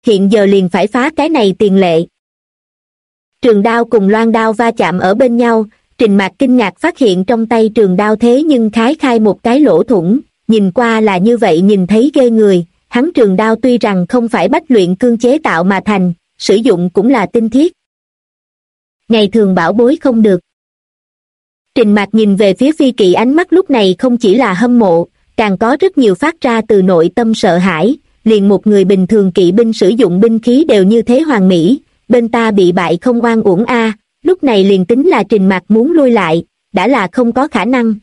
hiện giờ liền phải phá cái này tiền lệ. Trường đao cùng loan đao va chạm ở bên nhau, Trình Mạc kinh ngạc phát hiện trong tay trường đao thế nhưng khái khai một cái lỗ thủng, nhìn qua là như vậy nhìn thấy ghê người, hắn trường đao tuy rằng không phải bách luyện cương chế tạo mà thành, sử dụng cũng là tinh thiết. Ngày thường bảo bối không được. Trình Mạc nhìn về phía Phi Kỵ ánh mắt lúc này không chỉ là hâm mộ, càng có rất nhiều phát ra từ nội tâm sợ hãi, liền một người bình thường kỵ binh sử dụng binh khí đều như thế hoàn mỹ, bên ta bị bại không oan uổng a. Lúc này liền tính là Trình Mạc muốn lui lại, đã là không có khả năng.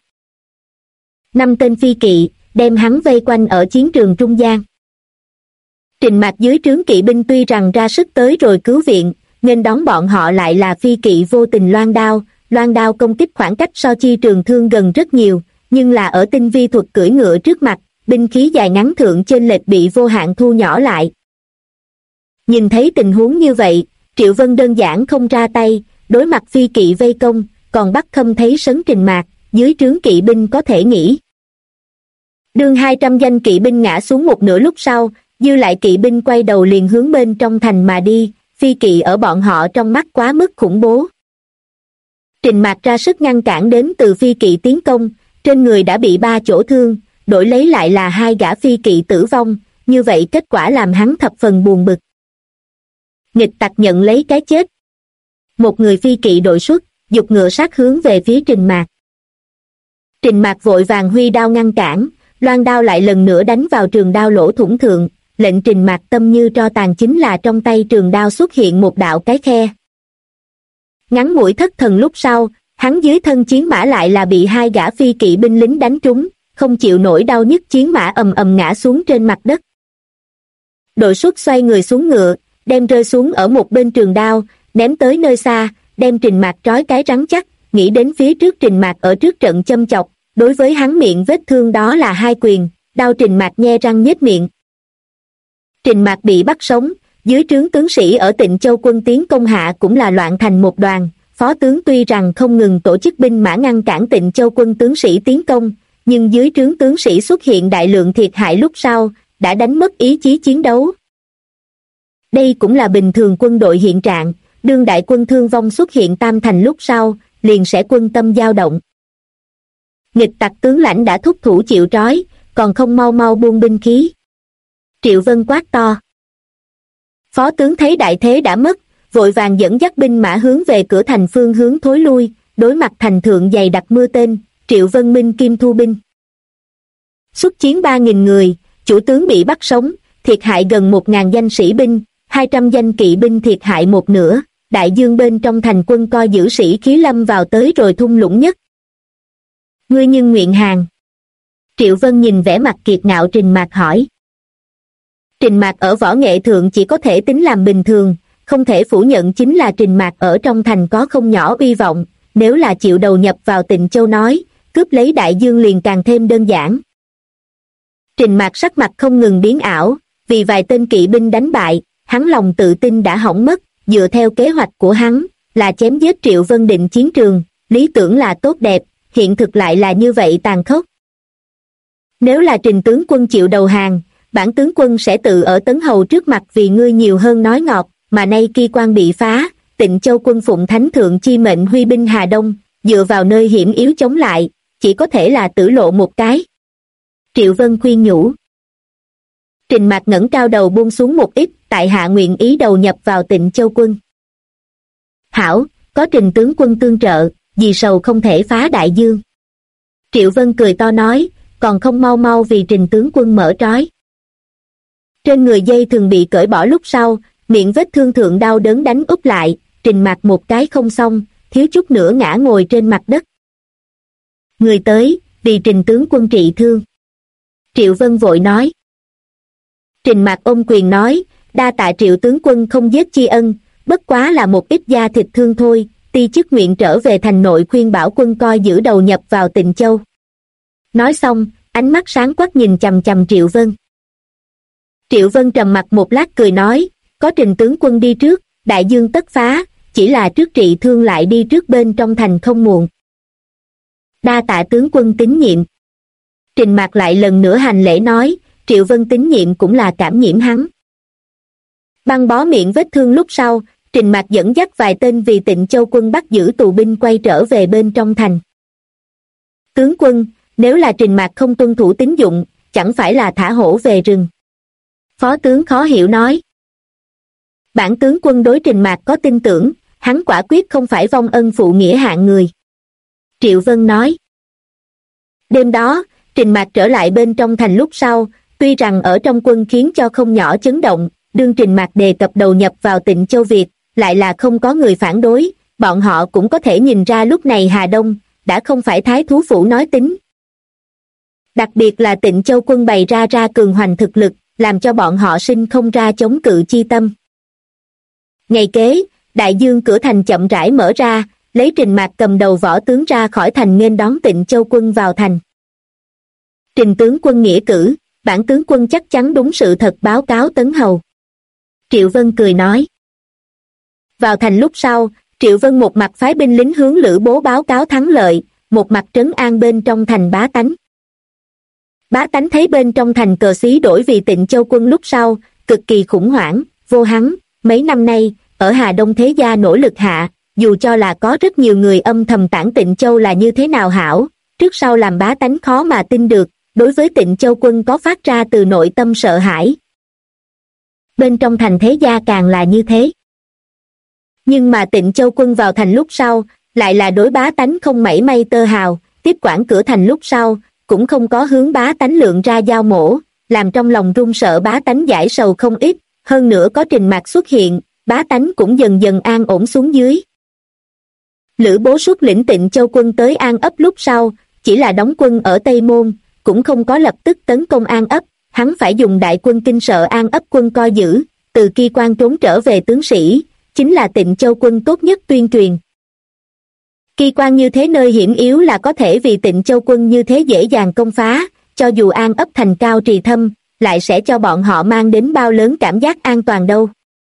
5 tên phi kỵ, đem hắn vây quanh ở chiến trường trung gian. Trình Mạc dưới trướng kỵ binh tuy rằng ra sức tới rồi cứu viện, nên đón bọn họ lại là phi kỵ vô tình loan đao công kích khoảng cách so chi trường thương gần rất nhiều, nhưng là ở tinh vi thuật cưỡi ngựa trước mặt, binh khí dài ngắn thượng chênh lệch bị vô hạn thu nhỏ lại. Nhìn thấy tình huống như vậy, Triệu Vân đơn giản không ra tay, đối mặt phi kỵ vây công, còn bắt Khâm thấy sấn Trình Mạc, dưới trướng kỵ binh có thể nghĩ. Đương 200 danh kỵ binh ngã xuống một nửa lúc sau, dư lại kỵ binh quay đầu liền hướng bên trong thành mà đi, phi kỵ ở bọn họ trong mắt quá mức khủng bố. Trình Mạc ra sức ngăn cản đến từ phi kỵ tiến công, trên người đã bị 3 chỗ thương, đổi lấy lại là 2 gã phi kỵ tử vong, như vậy kết quả làm hắn thập phần buồn bực. Nghịch tặc nhận lấy cái chết. Một người phi kỵ đội xuất, giục ngựa sát hướng về phía Trình Mạc. Trình Mạc vội vàng huy đao ngăn cản, loan đao lại lần nữa đánh vào trường đao lỗ thủng thượng, lệnh Trình Mạc tâm như tro tàn chính là trong tay trường đao xuất hiện một đạo cái khe. Ngắn ngủi thất thần lúc sau, hắn dưới thân chiến mã lại là bị 2 gã phi kỵ binh lính đánh trúng, không chịu nổi đau nhức chiến mã ầm ầm ngã xuống trên mặt đất. Đội xuất xoay người xuống ngựa, đem rơi xuống ở một bên trường đao, ném tới nơi xa, đem Trình Mạc trói cái rắn chắc, nghĩ đến phía trước Trình Mạc ở trước trận châm chọc, đối với hắn miệng vết thương đó là 2 quyền, đau Trình Mạc nhe răng nhếch miệng. Trình Mạc bị bắt sống, dưới trướng tướng sĩ ở Tịnh Châu quân tiến công hạ cũng là loạn thành một đoàn, phó tướng tuy rằng không ngừng tổ chức binh mã ngăn cản Tịnh Châu quân tướng sĩ tiến công, nhưng dưới trướng tướng sĩ xuất hiện đại lượng thiệt hại lúc sau, đã đánh mất ý chí chiến đấu. Đây cũng là bình thường quân đội hiện trạng, đương đại quân thương vong xuất hiện tam thành lúc sau, liền sẽ quân tâm dao động. Nghịch tặc tướng lãnh đã thúc thủ chịu trói, còn không mau mau buông binh khí. Triệu Vân quát to. Phó tướng thấy đại thế đã mất, vội vàng dẫn dắt binh mã hướng về cửa thành phương hướng thối lui, đối mặt thành thượng dày đặc mưa tên, Triệu Vân minh kim thu binh. Xuất chiến 3.000 người, chủ tướng bị bắt sống, thiệt hại gần 1.000 danh sĩ binh, 200 danh kỵ binh thiệt hại một nửa, đại dương bên trong thành quân coi giữ sĩ khí lâm vào tới rồi thung lũng nhất. Ngươi nhưng nguyện hàng. Triệu Vân nhìn vẻ mặt kiệt ngạo Trình Mạc hỏi. Trình Mạc ở võ nghệ thượng chỉ có thể tính làm bình thường, không thể phủ nhận chính là Trình Mạc ở trong thành có không nhỏ uy vọng, nếu là chịu đầu nhập vào Tịnh Châu nói, cướp lấy đại dương liền càng thêm đơn giản. Trình Mạc sắc mặt không ngừng biến ảo, vì vài tên kỵ binh đánh bại, hắn lòng tự tin đã hỏng mất, dựa theo kế hoạch của hắn, là chém giết Triệu Vân định chiến trường, lý tưởng là tốt đẹp, hiện thực lại là như vậy tàn khốc. Nếu là Trình tướng quân chịu đầu hàng, bản tướng quân sẽ tự ở Tấn Hầu trước mặt vì ngươi nhiều hơn nói ngọt, mà nay kỳ quan bị phá, Tịnh Châu quân phụng thánh thượng chi mệnh huy binh Hà Đông, dựa vào nơi hiểm yếu chống lại, chỉ có thể là tử lộ một cái. Triệu Vân khuyên nhủ. Trình Mạc ngẩng cao đầu buông xuống một ít, tại hạ nguyện ý đầu nhập vào Tịnh Châu quân. Hảo, có Trình tướng quân tương trợ, vì sầu không thể phá đại dương. Triệu Vân cười to nói, còn không mau mau vì Trình tướng quân mở trói. Trên người dây thường bị cởi bỏ lúc sau, miệng vết thương thượng đau đớn đánh úp lại, Trình Mạc một cái không xong, thiếu chút nữa ngã ngồi trên mặt đất. Người tới, vì Trình tướng quân trị thương. Triệu Vân vội nói. Trình Mạc ôm quyền nói, đa tạ Triệu tướng quân không giết chi ân, bất quá là một ít da thịt thương thôi, ti chức nguyện trở về thành nội khuyên bảo quân coi giữ đầu nhập vào Tịnh Châu. Nói xong, ánh mắt sáng quắc nhìn chằm chằm Triệu Vân. Triệu Vân trầm mặt một lát cười nói, có Trình tướng quân đi trước, đại dương tất phá, chỉ là trước trị thương lại đi trước bên trong thành không muộn. Đa tạ tướng quân tín nhiệm. Trình Mạc lại lần nữa hành lễ nói, Triệu Vân tín nhiệm cũng là cảm nhiễm hắn. Băng bó miệng vết thương lúc sau, Trình Mạc dẫn dắt vài tên vì Tịnh Châu quân bắt giữ tù binh quay trở về bên trong thành. Tướng quân, nếu là Trình Mạc không tuân thủ tín dụng, chẳng phải là thả hổ về rừng. Phó tướng khó hiểu nói. Bản tướng quân đối Trình Mạc có tin tưởng, hắn quả quyết không phải vong ân phụ nghĩa hạng người. Triệu Vân nói. Đêm đó, Trình Mạc trở lại bên trong thành lúc sau, tuy rằng ở trong quân khiến cho không nhỏ chấn động, đương Trình Mạc đề cập đầu nhập vào Tịnh Châu Việt, lại là không có người phản đối, bọn họ cũng có thể nhìn ra lúc này Hà Đông đã không phải thái thú phủ nói tính. Đặc biệt là Tịnh Châu quân bày ra cường hoành thực lực, làm cho bọn họ sinh không ra chống cự chi tâm. Ngày kế, đại dương cửa thành chậm rãi mở ra, lấy Trình Mạc cầm đầu võ tướng ra khỏi thành nghênh đón Tịnh Châu quân vào thành. Trình tướng quân nghĩa cử, bản tướng quân chắc chắn đúng sự thật báo cáo Tấn Hầu. Triệu Vân cười nói. Vào thành lúc sau, Triệu Vân một mặt phái binh lính hướng Lữ Bố báo cáo thắng lợi, một mặt trấn an bên trong thành bá tánh. Bá tánh thấy bên trong thành cờ xí đổi vì Tịnh Châu quân lúc sau, cực kỳ khủng hoảng, vô hắn, mấy năm nay, ở Hà Đông thế gia nỗ lực hạ, dù cho là có rất nhiều người âm thầm tản Tịnh Châu là như thế nào hảo, trước sau làm bá tánh khó mà tin được, đối với Tịnh Châu quân có phát ra từ nội tâm sợ hãi. Bên trong thành thế gia càng là như thế. Nhưng mà Tịnh Châu quân vào thành lúc sau, lại là đối bá tánh không mảy may tơ hào, tiếp quản cửa thành lúc sau, cũng không có hướng bá tánh lượng ra dao mổ, làm trong lòng run sợ bá tánh giải sầu không ít, hơn nữa có Trình Mạc xuất hiện, bá tánh cũng dần dần an ổn xuống dưới. Lữ Bố xuất lĩnh Tịnh Châu quân tới An Ấp lúc sau, chỉ là đóng quân ở Tây Môn, cũng không có lập tức tấn công An Ấp, hắn phải dùng đại quân kinh sợ An Ấp quân coi giữ, từ Ki Quan trốn trở về tướng sĩ, chính là Tịnh Châu quân tốt nhất tuyên truyền. Ki Quan như thế nơi hiểm yếu là có thể vì Tịnh Châu quân như thế dễ dàng công phá, cho dù An Ấp thành cao trì thâm, lại sẽ cho bọn họ mang đến bao lớn cảm giác an toàn đâu.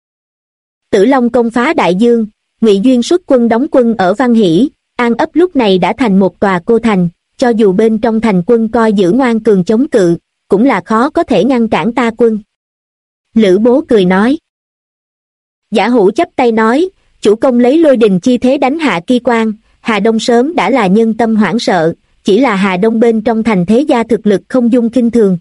Tử Long công phá Đại Dương, Ngụy Duyên xuất quân đóng quân ở Văn Hỷ, An Ấp lúc này đã thành một tòa cô thành, cho dù bên trong thành quân coi giữ ngoan cường chống cự, cũng là khó có thể ngăn cản ta quân. Lữ Bố cười nói. Giả Hữu chắp tay nói, chủ công lấy lôi đình chi thế đánh hạ Ki Quan, Hà Đông sớm đã là nhân tâm hoảng sợ, chỉ là Hà Đông bên trong thành thế gia thực lực không dung kinh thường.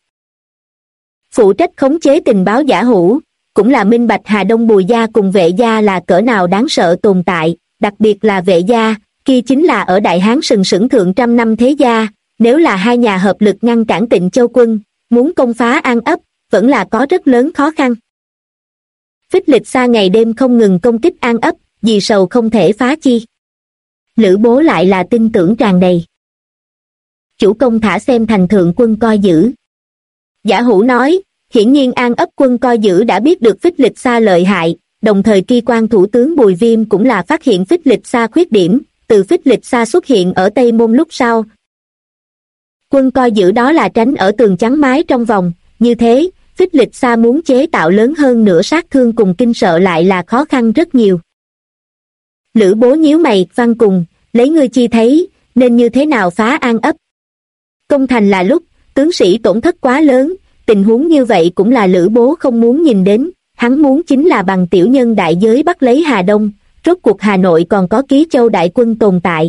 Phụ trách khống chế tình báo Giả Hữu, cũng là minh bạch Hà Đông Bùi gia cùng Vệ gia là cỡ nào đáng sợ tồn tại, đặc biệt là Vệ gia, kia chính là ở Đại Hán sừng sững thượng trăm năm thế gia, nếu là hai nhà hợp lực ngăn cản Tịnh Châu quân, muốn công phá An Ấp, vẫn là có rất lớn khó khăn. Phích Lịch Sa ngày đêm không ngừng công kích An Ấp, vì sầu không thể phá chi. Lữ Bố lại là tin tưởng tràn đầy. Chủ công thả xem thành thượng quân coi giữ. Giả Hữu nói, hiển nhiên An Ấp quân coi giữ đã biết được Phích Lịch Sa lợi hại, đồng thời Ki Quan thủ tướng Bùi Viêm cũng là phát hiện Phích Lịch Sa khuyết điểm, từ Phích Lịch Sa xuất hiện ở Tây Môn lúc sau. Quân coi giữ đó là tránh ở tường chắn mái trong vòng, như thế, Phích Lịch Sa muốn chế tạo lớn hơn nửa sát thương cùng kinh sợ lại là khó khăn rất nhiều. Lữ Bố nhíu mày, Văn Cùng, lấy ngươi chi thấy, nên như thế nào phá An Ấp? Công thành là lúc, tướng sĩ tổn thất quá lớn, tình huống như vậy cũng là Lữ Bố không muốn nhìn đến, hắn muốn chính là bằng tiểu nhân đại giới bắt lấy Hà Đông, rốt cuộc Hà Nội còn có Ký Châu đại quân tồn tại.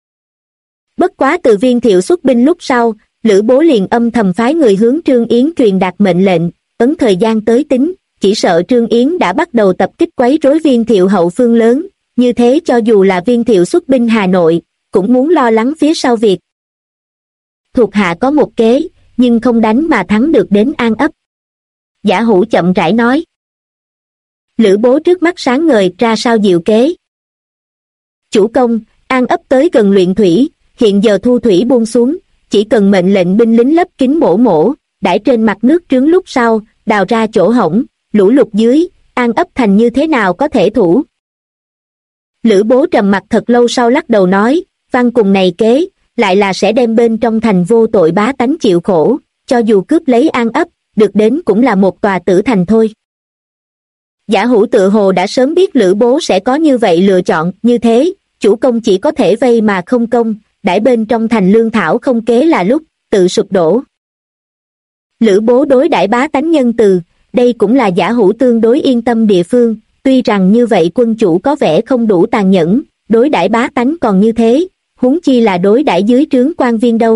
Bất quá từ Viên Thiệu xuất binh lúc sau, Lữ Bố liền âm thầm phái người hướng Trương Yến truyền đạt mệnh lệnh, ấn thời gian tới tính, chỉ sợ Trương Yến đã bắt đầu tập kích quấy rối Viên Thiệu hậu phương lớn, như thế cho dù là Viên Thiệu xuất binh Hà Nội, cũng muốn lo lắng phía sau việc. Thuộc hạ có một kế, nhưng không đánh mà thắng được đến An Ấp. Giả Hữu chậm rãi nói. Lữ Bố trước mắt sáng ngời, ra sao diệu kế? Chủ công, An Ấp tới gần luyện thủy, hiện giờ thu thủy buông xuống, chỉ cần mệnh lệnh binh lính lấp kín mổ, đãi trên mặt nước trướng lúc sau, đào ra chỗ hổng, lũ lụt dưới, An Ấp thành như thế nào có thể thủ? Lữ Bố trầm mặt thật lâu sau lắc đầu nói, Văn Cùng này kế, lại là sẽ đem bên trong thành vô tội bá tánh chịu khổ, cho dù cướp lấy An Ấp, được đến cũng là một tòa tử thành thôi. Giả Hữu tự hồ đã sớm biết Lữ Bố sẽ có như vậy lựa chọn, như thế, chủ công chỉ có thể vây mà không công, đãi bên trong thành lương thảo không kế là lúc, tự sụp đổ. Lữ Bố đối đãi bá tánh nhân từ, đây cũng là Giả Hữu tương đối yên tâm địa phương, tuy rằng như vậy quân chủ có vẻ không đủ tàn nhẫn, đối đãi bá tánh còn như thế, huống chi là đối đãi dưới trướng quan viên đâu.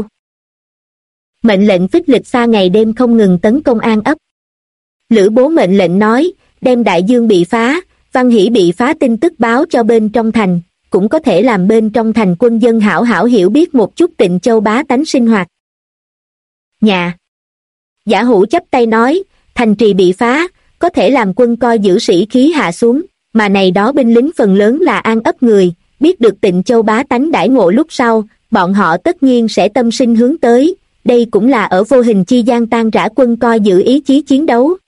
Mệnh lệnh Phích Lịch Sa ngày đêm không ngừng tấn công An ấp. Lữ Bố mệnh lệnh nói, đem Đại Dương bị phá, Văn Hỷ bị phá tin tức báo cho bên trong thành, cũng có thể làm bên trong thành quân dân hảo hảo hiểu biết một chút Tịnh Châu bá tánh sinh hoạt. Nhà. Giả Hữu chắp tay nói, thành trì bị phá, có thể làm quân coi giữ sĩ khí hạ xuống, mà này đó binh lính phần lớn là An ấp người, biết được Tịnh Châu bá tánh đãi ngộ lúc sau, bọn họ tất nhiên sẽ tâm sinh hướng tới, đây cũng là ở vô hình chi gian tan rã quân coi giữ ý chí chiến đấu.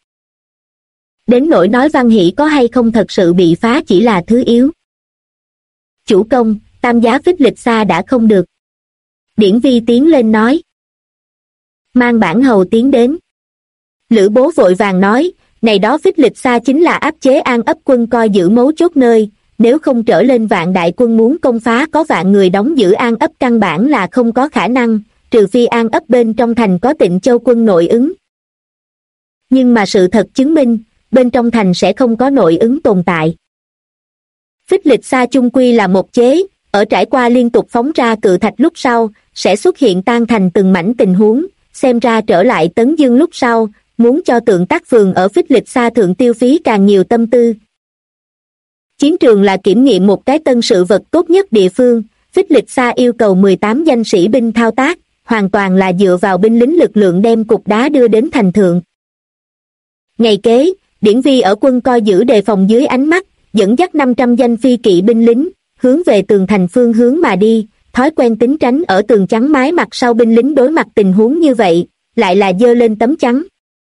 Đến nỗi nói Văn Hỷ có hay không thật sự bị phá chỉ là thứ yếu. Chủ công, tam giá Phích Lịch Sa đã không được. Điển Vi tiến lên nói. Mang bản hầu tiến đến. Lữ Bố vội vàng nói, này đó Phích Lịch Sa chính là áp chế An ấp quân coi giữ mấu chốt nơi, nếu không trở lên vạn đại quân muốn công phá có vạn người đóng giữ An ấp căn bản là không có khả năng, trừ phi An ấp bên trong thành có Tịnh Châu quân nội ứng. Nhưng mà sự thật chứng minh, bên trong thành sẽ không có nội ứng tồn tại. Phích Lịch Sa chung quy là một chế, ở trải qua liên tục phóng ra cự thạch lúc sau, sẽ xuất hiện tan thành từng mảnh tình huống, xem ra trở lại Tấn Dương lúc sau, muốn cho Tượng Tác Phường ở Phích Lịch Sa thượng tiêu phí càng nhiều tâm tư. Chiến trường là kiểm nghiệm một cái tân sự vật tốt nhất địa phương, Phích Lịch Sa yêu cầu 18 danh sĩ binh thao tác, hoàn toàn là dựa vào binh lính lực lượng đem cục đá đưa đến thành thượng. Ngày kế, Điển Vi ở quân coi giữ đề phòng dưới ánh mắt, dẫn dắt 500 danh phi kỵ binh lính, hướng về tường thành phương hướng mà đi, thói quen tính tránh ở tường chắn mái mặt sau binh lính đối mặt tình huống như vậy, lại là giơ lên tấm chắn.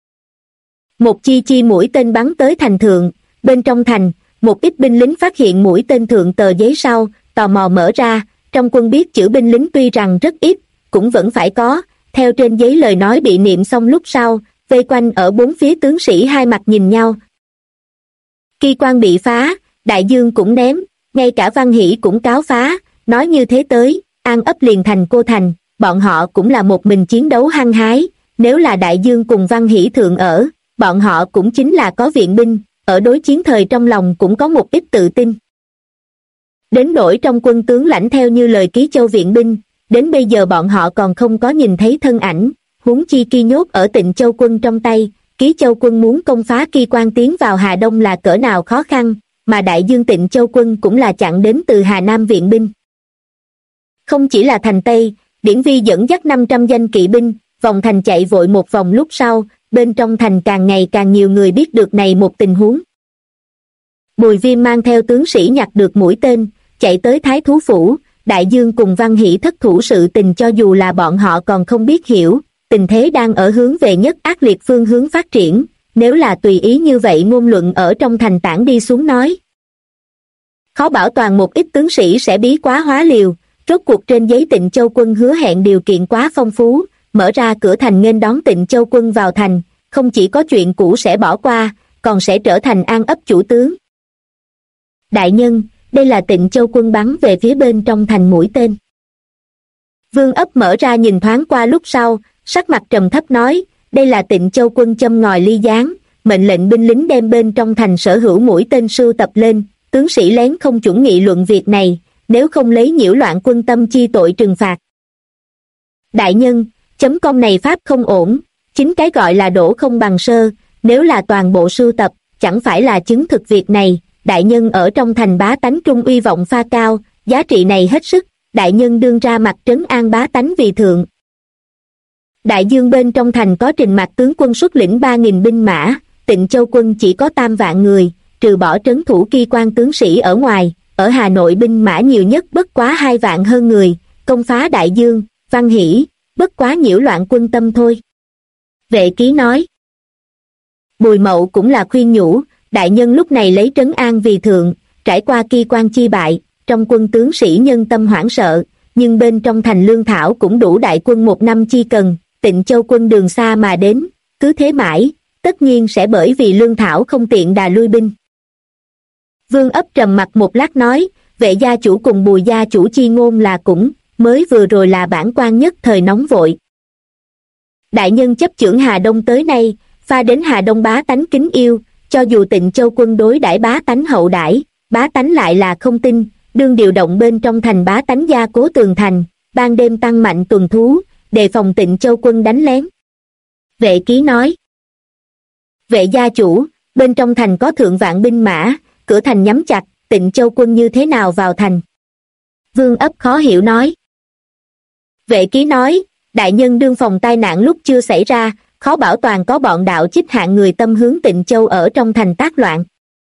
Một chi chi mũi tên bắn tới thành thượng, bên trong thành, một ít binh lính phát hiện mũi tên thượng tờ giấy sau, tò mò mở ra, trong quân biết chữ binh lính tuy rằng rất ít, cũng vẫn phải có, theo trên giấy lời nói bị niệm xong lúc sau, vây quanh ở bốn phía tướng sĩ hai mặt nhìn nhau. Kỳ quan bị phá, Đại Dương cũng ném, ngay cả Văn Hỷ cũng cáo phá, nói như thế tới, An ấp liền thành cô thành, bọn họ cũng là một mình chiến đấu hăng hái, nếu là Đại Dương cùng Văn Hỷ thượng ở, bọn họ cũng chính là có viện binh, ở đối chiến thời trong lòng cũng có một ít tự tin. Đến nỗi trong quân tướng lãnh theo như lời Ký Châu viện binh, đến bây giờ bọn họ còn không có nhìn thấy thân ảnh, huống chi Ki nhốt ở Tịnh Châu quân trong tay, Ký Châu quân muốn công phá Ki quan tiến vào Hà Đông là cỡ nào khó khăn, mà Đại Dương Tịnh Châu quân cũng là chặn đến từ Hà Nam viện binh. Không chỉ là thành Tây, Điển Vi dẫn dắt 500 danh kỵ binh, vòng thành chạy vội một vòng lúc sau, bên trong thành càng ngày càng nhiều người biết được này một tình huống. Bùi Viêm mang theo tướng sĩ nhặt được mũi tên, chạy tới Thái Thú Phủ, Đại Dương cùng Văn Hỷ thất thủ sự tình cho dù là bọn họ còn không biết hiểu, tình thế đang ở hướng về nhất ác liệt phương hướng phát triển, nếu là tùy ý như vậy ngôn luận ở trong thành tản đi xuống nói. Khó bảo toàn một ít tướng sĩ sẽ bí quá hóa liều, rốt cuộc trên giấy Tịnh Châu quân hứa hẹn điều kiện quá phong phú, mở ra cửa thành nghênh đón Tịnh Châu quân vào thành, không chỉ có chuyện cũ sẽ bỏ qua, còn sẽ trở thành An ấp chủ tướng. Đại nhân, đây là Tịnh Châu quân bắn về phía bên trong thành mũi tên. Vương ấp mở ra nhìn thoáng qua lúc sau, sắc mặt trầm thấp nói, đây là Tịnh Châu quân châm ngòi ly gián, mệnh lệnh binh lính đem bên trong thành sở hữu mũi tên sưu tập lên, tướng sĩ lén không chuẩn nghị luận việc này, nếu không lấy nhiễu loạn quân tâm chi tội trừng phạt. Đại nhân, chấm công này pháp không ổn, chính cái gọi là đổ không bằng sơ, nếu là toàn bộ sưu tập, chẳng phải là chứng thực việc này, đại nhân ở trong thành bá tánh trung uy vọng pha cao, giá trị này hết sức, đại nhân đương ra mặt trấn an bá tánh vì thượng. Đại Dương bên trong thành có Trình Mạc tướng quân xuất lĩnh 3.000 binh mã, Tịnh Châu quân chỉ có 3 vạn người, trừ bỏ trấn thủ Ki quan tướng sĩ ở ngoài, ở Hà Nội binh mã nhiều nhất bất quá 2 vạn hơn người, công phá Đại Dương, Văn Hỷ, bất quá nhiễu loạn quân tâm thôi. Vệ Ký nói. Bùi Mậu cũng là khuyên nhủ, đại nhân lúc này lấy trấn an vì thượng, trải qua Ki quan chi bại, trong quân tướng sĩ nhân tâm hoảng sợ, nhưng bên trong thành lương thảo cũng đủ đại quân 1 năm chi cần, Tịnh Châu quân đường xa mà đến, cứ thế mãi, tất nhiên sẽ bởi vì lương thảo không tiện đà lui binh. Vương ấp trầm mặt một lát nói, vệ gia chủ cùng Bùi gia chủ chi ngôn là cũng, mới vừa rồi là bản quan nhất thời nóng vội. Đại nhân chấp chưởng Hà Đông tới nay, pha đến Hà Đông bá tánh kính yêu, cho dù Tịnh Châu quân đối đãi bá tánh hậu đãi, bá tánh lại là không tin, đương điều động bên trong thành bá tánh gia cố tường thành, ban đêm tăng mạnh tuần thú, đề phòng Tịnh Châu quân đánh lén. Vệ Ký nói: Vệ gia chủ, bên trong thành có thượng vạn binh mã, cửa thành nhắm chặt, Tịnh Châu quân như thế nào vào thành? Vương Ấp khó hiểu nói. Vệ Ký nói: đại nhân đương phòng tai nạn lúc chưa xảy ra, khó bảo toàn có bọn đạo chích hạng người tâm hướng Tịnh Châu ở trong thành tác loạn.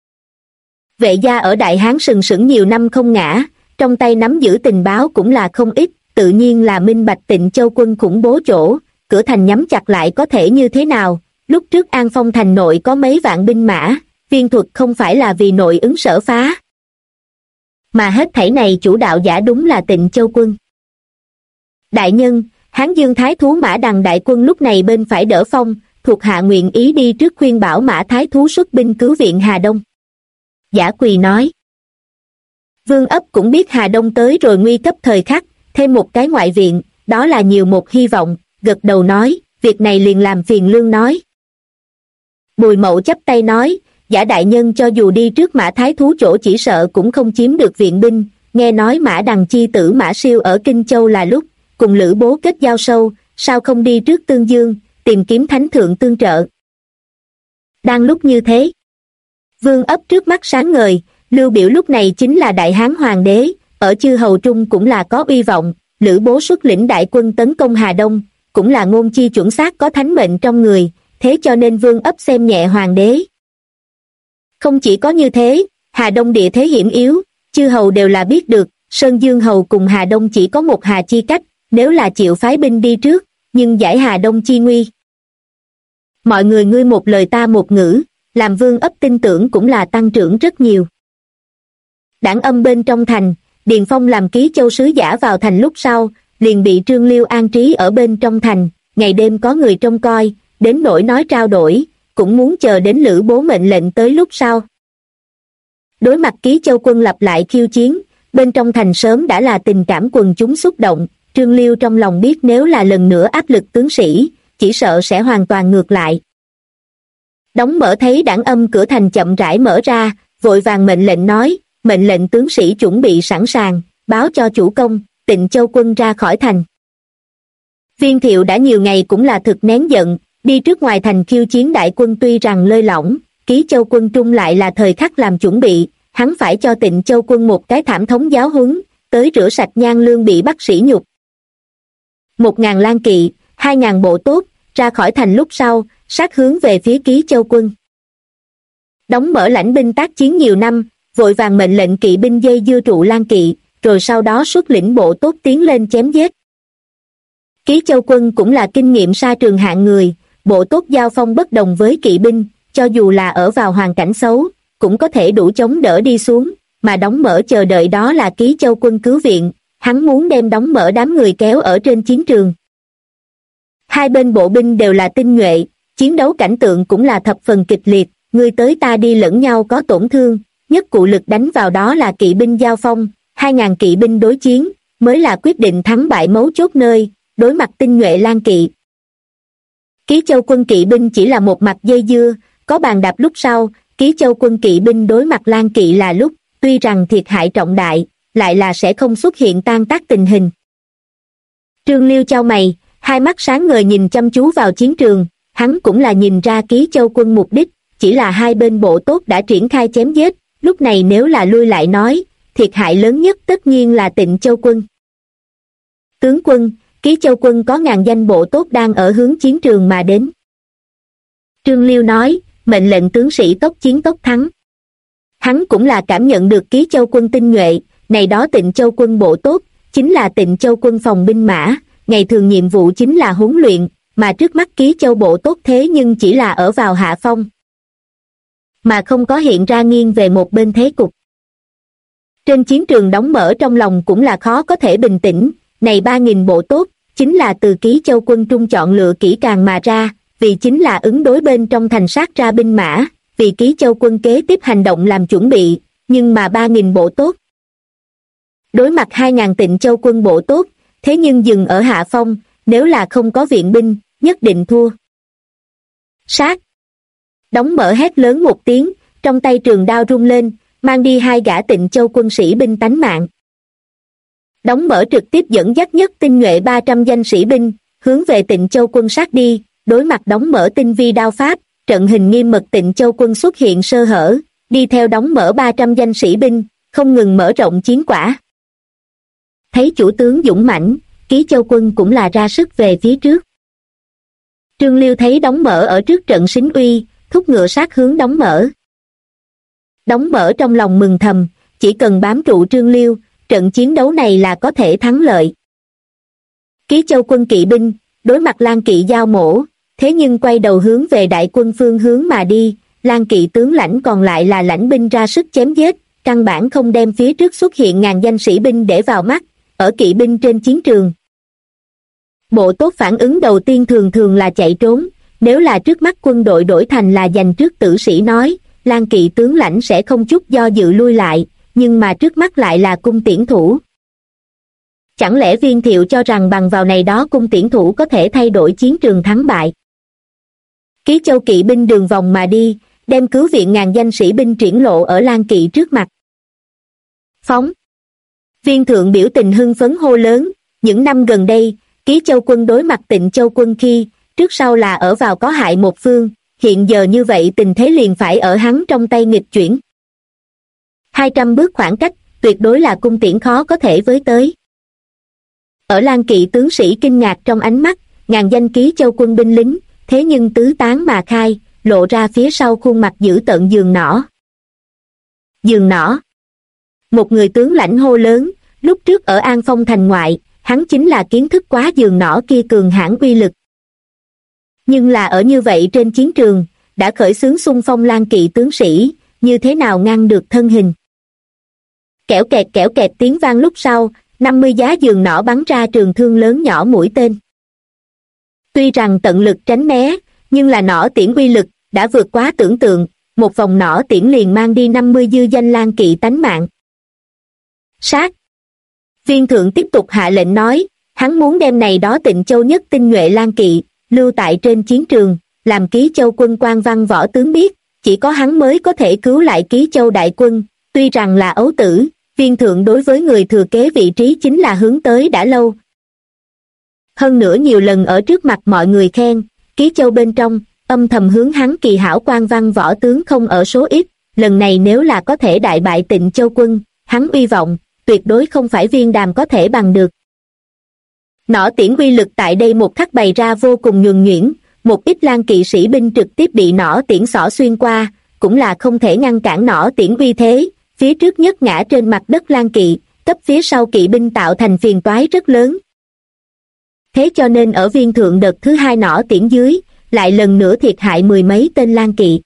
Vệ gia ở Đại Hán sừng sững nhiều năm không ngã, trong tay nắm giữ tình báo cũng là không ít, tự nhiên là minh bạch Tịnh Châu quân khủng bố chỗ, cửa thành nhắm chặt lại có thể như thế nào? Lúc trước An Phong thành nội có mấy vạn binh mã, viên thuật không phải là vì nội ứng sở phá, mà hết thảy này chủ đạo giả đúng là Tịnh Châu quân. Đại nhân, Hán Dương Thái Thú Mã Đằng đại quân lúc này bên phải đỡ phong, thuộc hạ nguyện ý đi trước khuyên bảo Mã Thái Thú xuất binh cứu viện Hà Đông. Giả Quỳ nói. Vương Ấp cũng biết Hà Đông tới rồi nguy cấp thời khắc, thêm một cái ngoại viện, đó là nhiều một hy vọng, gật đầu nói, việc này liền làm phiền Lương nói. Bùi Mậu chắp tay nói, Giả đại nhân cho dù đi trước Mã Thái Thú chỗ chỉ sợ cũng không chiếm được viện binh, nghe nói Mã Đằng chi tử Mã Siêu ở Kinh Châu là lúc cùng Lữ Bố kết giao sâu, sao không đi trước Tương Dương, tìm kiếm thánh thượng tương trợ. Đang lúc như thế, Vương Ấp trước mắt sáng ngời, Lưu Biểu lúc này chính là Đại Hán Hoàng đế, ở chư hầu trung cũng là có uy vọng, Lữ Bố xuất lĩnh đại quân tấn công Hà Đông, cũng là ngôn chi chuẩn xác có thánh mệnh trong người, thế cho nên Vương Ấp xem nhẹ Hoàng đế. Không chỉ có như thế, Hà Đông địa thế hiểm yếu, chư hầu đều là biết được, Sơn Dương hầu cùng Hà Đông chỉ có một hà chi cách, nếu là chịu phái binh đi trước, nhưng giải Hà Đông chi nguy. Mọi người ngươi một lời ta một ngữ, làm Vương Ấp tin tưởng cũng là tăng trưởng rất nhiều. Đảng Âm bên trong thành, Điền Phong làm Ký Châu sứ giả vào thành lúc sau, liền bị Trương Liêu an trí ở bên trong thành, ngày đêm có người trông coi, đến nỗi nói trao đổi, cũng muốn chờ đến Lữ Bố mệnh lệnh tới lúc sau. Đối mặt Ký Châu quân lập lại khiêu chiến, bên trong thành sớm đã là tình cảm quần chúng xúc động, Trương Liêu trong lòng biết nếu là lần nữa áp lực tướng sĩ, chỉ sợ sẽ hoàn toàn ngược lại. Đóng mở thấy Đảng Âm cửa thành chậm rãi mở ra, vội vàng mệnh lệnh nói, mệnh lệnh tướng sĩ chuẩn bị sẵn sàng, báo cho chủ công, Tịnh Châu quân ra khỏi thành. Viên Thiệu đã nhiều ngày cũng là thực nén giận, đi trước ngoài thành khiêu chiến đại quân tuy rằng lơi lỏng, Ký Châu quân trung lại là thời khắc làm chuẩn bị, hắn phải cho Tịnh Châu quân một cái thảm thống giáo huấn, tới rửa sạch Nhan Lương bị bắt sỉ nhục. 1.000 lang kỵ, 2.000 bộ tốt, ra khỏi thành lúc sau, sát hướng về phía Ký Châu quân. Đóng mở lãnh binh tác chiến nhiều năm, vội vàng mệnh lệnh kỵ binh dây dưa trụ lang kỵ, rồi sau đó xuất lĩnh bộ tốt tiến lên chém giết. Ký Châu quân cũng là kinh nghiệm sa trường hạng người, bộ tốt giao phong bất đồng với kỵ binh, cho dù là ở vào hoàn cảnh xấu, cũng có thể đủ chống đỡ đi xuống, mà đóng mở chờ đợi đó là Ký Châu quân cứu viện, hắn muốn đem đóng mở đám người kéo ở trên chiến trường. Hai bên bộ binh đều là tinh nhuệ, chiến đấu cảnh tượng cũng là thập phần kịch liệt, người tới ta đi lẫn nhau có tổn thương, nhất cụ lực đánh vào đó là kỵ binh giao phong, 2.000 kỵ binh đối chiến, mới là quyết định thắng bại mấu chốt nơi, đối mặt tinh nhuệ lang kỵ. Ký Châu quân kỵ binh chỉ là một mặt dây dưa, có bàn đạp lúc sau, Ký Châu quân kỵ binh đối mặt lang kỵ là lúc, tuy rằng thiệt hại trọng đại, lại là sẽ không xuất hiện tan tác tình hình. Trương Liêu chau mày, hai mắt sáng ngời nhìn chăm chú vào chiến trường, hắn cũng là nhìn ra Ký Châu quân mục đích, chỉ là hai bên bộ tốt đã triển khai chém giết, lúc này nếu là lui lại nói, thiệt hại lớn nhất tất nhiên là Tịnh Châu quân. Tướng quân, Ký Châu quân có ngàn danh bộ tốt đang ở hướng chiến trường mà đến. Trương Liêu nói, mệnh lệnh tướng sĩ tốc chiến tốc thắng. Hắn cũng là cảm nhận được Ký Châu quân tinh nhuệ, này đó Tịnh Châu quân bộ tốt, chính là Tịnh Châu quân phòng binh mã, ngày thường nhiệm vụ chính là huấn luyện, mà trước mắt Ký Châu bộ tốt thế nhưng chỉ là ở vào hạ phong, mà không có hiện ra nghiêng về một bên thế cục. Trên chiến trường đóng mở trong lòng cũng là khó có thể bình tĩnh, này 3.000 bộ tốt, chính là từ Ký Châu quân trung chọn lựa kỹ càng mà ra, vì chính là ứng đối bên trong thành sát ra binh mã, vì Ký Châu quân kế tiếp hành động làm chuẩn bị, nhưng mà 3.000 bộ tốt. Đối mặt 2.000 Tịnh Châu quân bộ tốt, thế nhưng dừng ở hạ phong, nếu là không có viện binh, nhất định thua. Sát, Đóng Mở hét lớn một tiếng, trong tay trường đao rung lên, mang đi hai gã Tịnh Châu quân sĩ binh tánh mạng. Đóng Mở trực tiếp dẫn dắt nhất tinh nhuệ 300 danh sĩ binh, hướng về Tịnh Châu quân sát đi, đối mặt Đóng Mở tinh vi đao pháp, trận hình nghiêm mật Tịnh Châu quân xuất hiện sơ hở, đi theo Đóng Mở 300 danh sĩ binh, không ngừng mở rộng chiến quả. Thấy chủ tướng dũng mãnh, Ký Châu quân cũng là ra sức về phía trước. Trương Liêu thấy Đóng Mở ở trước trận xính uy, thúc ngựa sát hướng Đóng Mở. Đóng Mở trong lòng mừng thầm, chỉ cần bám trụ Trương Liêu, trận chiến đấu này là có thể thắng lợi. Ký Châu quân kỵ binh, đối mặt Lan Kỵ giao mổ, thế nhưng quay đầu hướng về đại quân phương hướng mà đi, Lan Kỵ tướng lãnh còn lại là lãnh binh ra sức chém giết, căn bản không đem phía trước xuất hiện ngàn danh sĩ binh để vào mắt, ở kỵ binh trên chiến trường. Bộ tốt phản ứng đầu tiên thường thường là chạy trốn, nếu là trước mắt quân đội đổi thành là giành trước tử sĩ nói, Lan Kỵ tướng lãnh sẽ không chút do dự lui lại, nhưng mà trước mắt lại là cung tiễn thủ. Chẳng lẽ Viên Thiệu cho rằng bằng vào này đó cung tiễn thủ có thể thay đổi chiến trường thắng bại? Ký Châu kỵ binh đường vòng mà đi, đem cứu viện ngàn danh sĩ binh triển lộ ở Lan Kỵ trước mặt. Phóng! Viên Thượng biểu tình hưng phấn hô lớn, những năm gần đây, Ký Châu quân đối mặt Tịnh Châu quân khi, trước sau là ở vào có hại một phương, hiện giờ như vậy tình thế liền phải ở hắn trong tay nghịch chuyển. 200 bước khoảng cách, tuyệt đối là cung tiễn khó có thể với tới. Ở Lan Kỵ tướng sĩ kinh ngạc trong ánh mắt, ngàn danh Ký Châu quân binh lính, thế nhưng tứ tán mà khai, lộ ra phía sau khuôn mặt dữ tợn Giường Nỏ. Giường Nỏ! Một người tướng lãnh hô lớn, lúc trước ở An Phong thành ngoại, hắn chính là kiến thức quá Giường Nỏ kia cường hãn uy lực. Nhưng là ở như vậy trên chiến trường, đã khởi xướng xung phong Lan Kỵ tướng sĩ, như thế nào ngăn được thân hình. Kẽo kẹt tiếng vang lúc sau, 50 giá Giường Nỏ bắn ra trường thương lớn nhỏ mũi tên. Tuy rằng tận lực tránh né, nhưng là nỏ tiễn uy lực, đã vượt quá tưởng tượng, một vòng nỏ tiễn liền mang đi 50 dư danh Lan Kỵ tánh mạng. Sát! Viên Thượng tiếp tục hạ lệnh nói, hắn muốn đem này đó Tịnh Châu nhất tinh nhuệ Lan Kỵ, lưu tại trên chiến trường, làm Ký Châu quân quan văn võ tướng biết, chỉ có hắn mới có thể cứu lại Ký Châu đại quân, tuy rằng là ấu tử, Viên Thượng đối với người thừa kế vị trí chính là hướng tới đã lâu. Hơn nữa nhiều lần ở trước mặt mọi người khen, Ký Châu bên trong, âm thầm hướng hắn kỳ hảo quan văn võ tướng không ở số ít, lần này nếu là có thể đại bại Tịnh Châu quân, hắn uy vọng, tuyệt đối không phải Viên Đàm có thể bằng được. Nỏ tiễn uy lực tại đây một khắc bày ra vô cùng nhuần nhuyễn, một ít Lan Kỵ sĩ binh trực tiếp bị nỏ tiễn xỏ xuyên qua, cũng là không thể ngăn cản nỏ tiễn uy thế, phía trước nhất ngã trên mặt đất Lan Kỵ, cấp phía sau kỵ binh tạo thành phiền toái rất lớn. Thế cho nên ở Viên Thượng đợt thứ hai nỏ tiễn dưới, lại lần nữa thiệt hại mười mấy tên Lan Kỵ.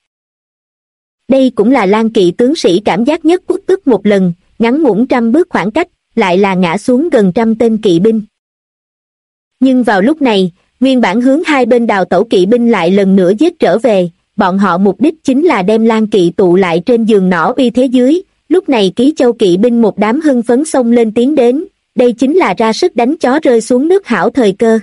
Đây cũng là Lan Kỵ tướng sĩ cảm giác nhất uất ức một lần, ngắn ngủn 100 bước khoảng cách, lại là ngã xuống gần 100 tên kỵ binh. Nhưng vào lúc này, nguyên bản hướng hai bên đào tẩu kỵ binh lại lần nữa giết trở về, bọn họ mục đích chính là đem Lan Kỵ tụ lại trên giường nỏ uy thế dưới, lúc này Ký Châu kỵ binh một đám hưng phấn xông lên tiến đến, đây chính là ra sức đánh chó rơi xuống nước hảo thời cơ.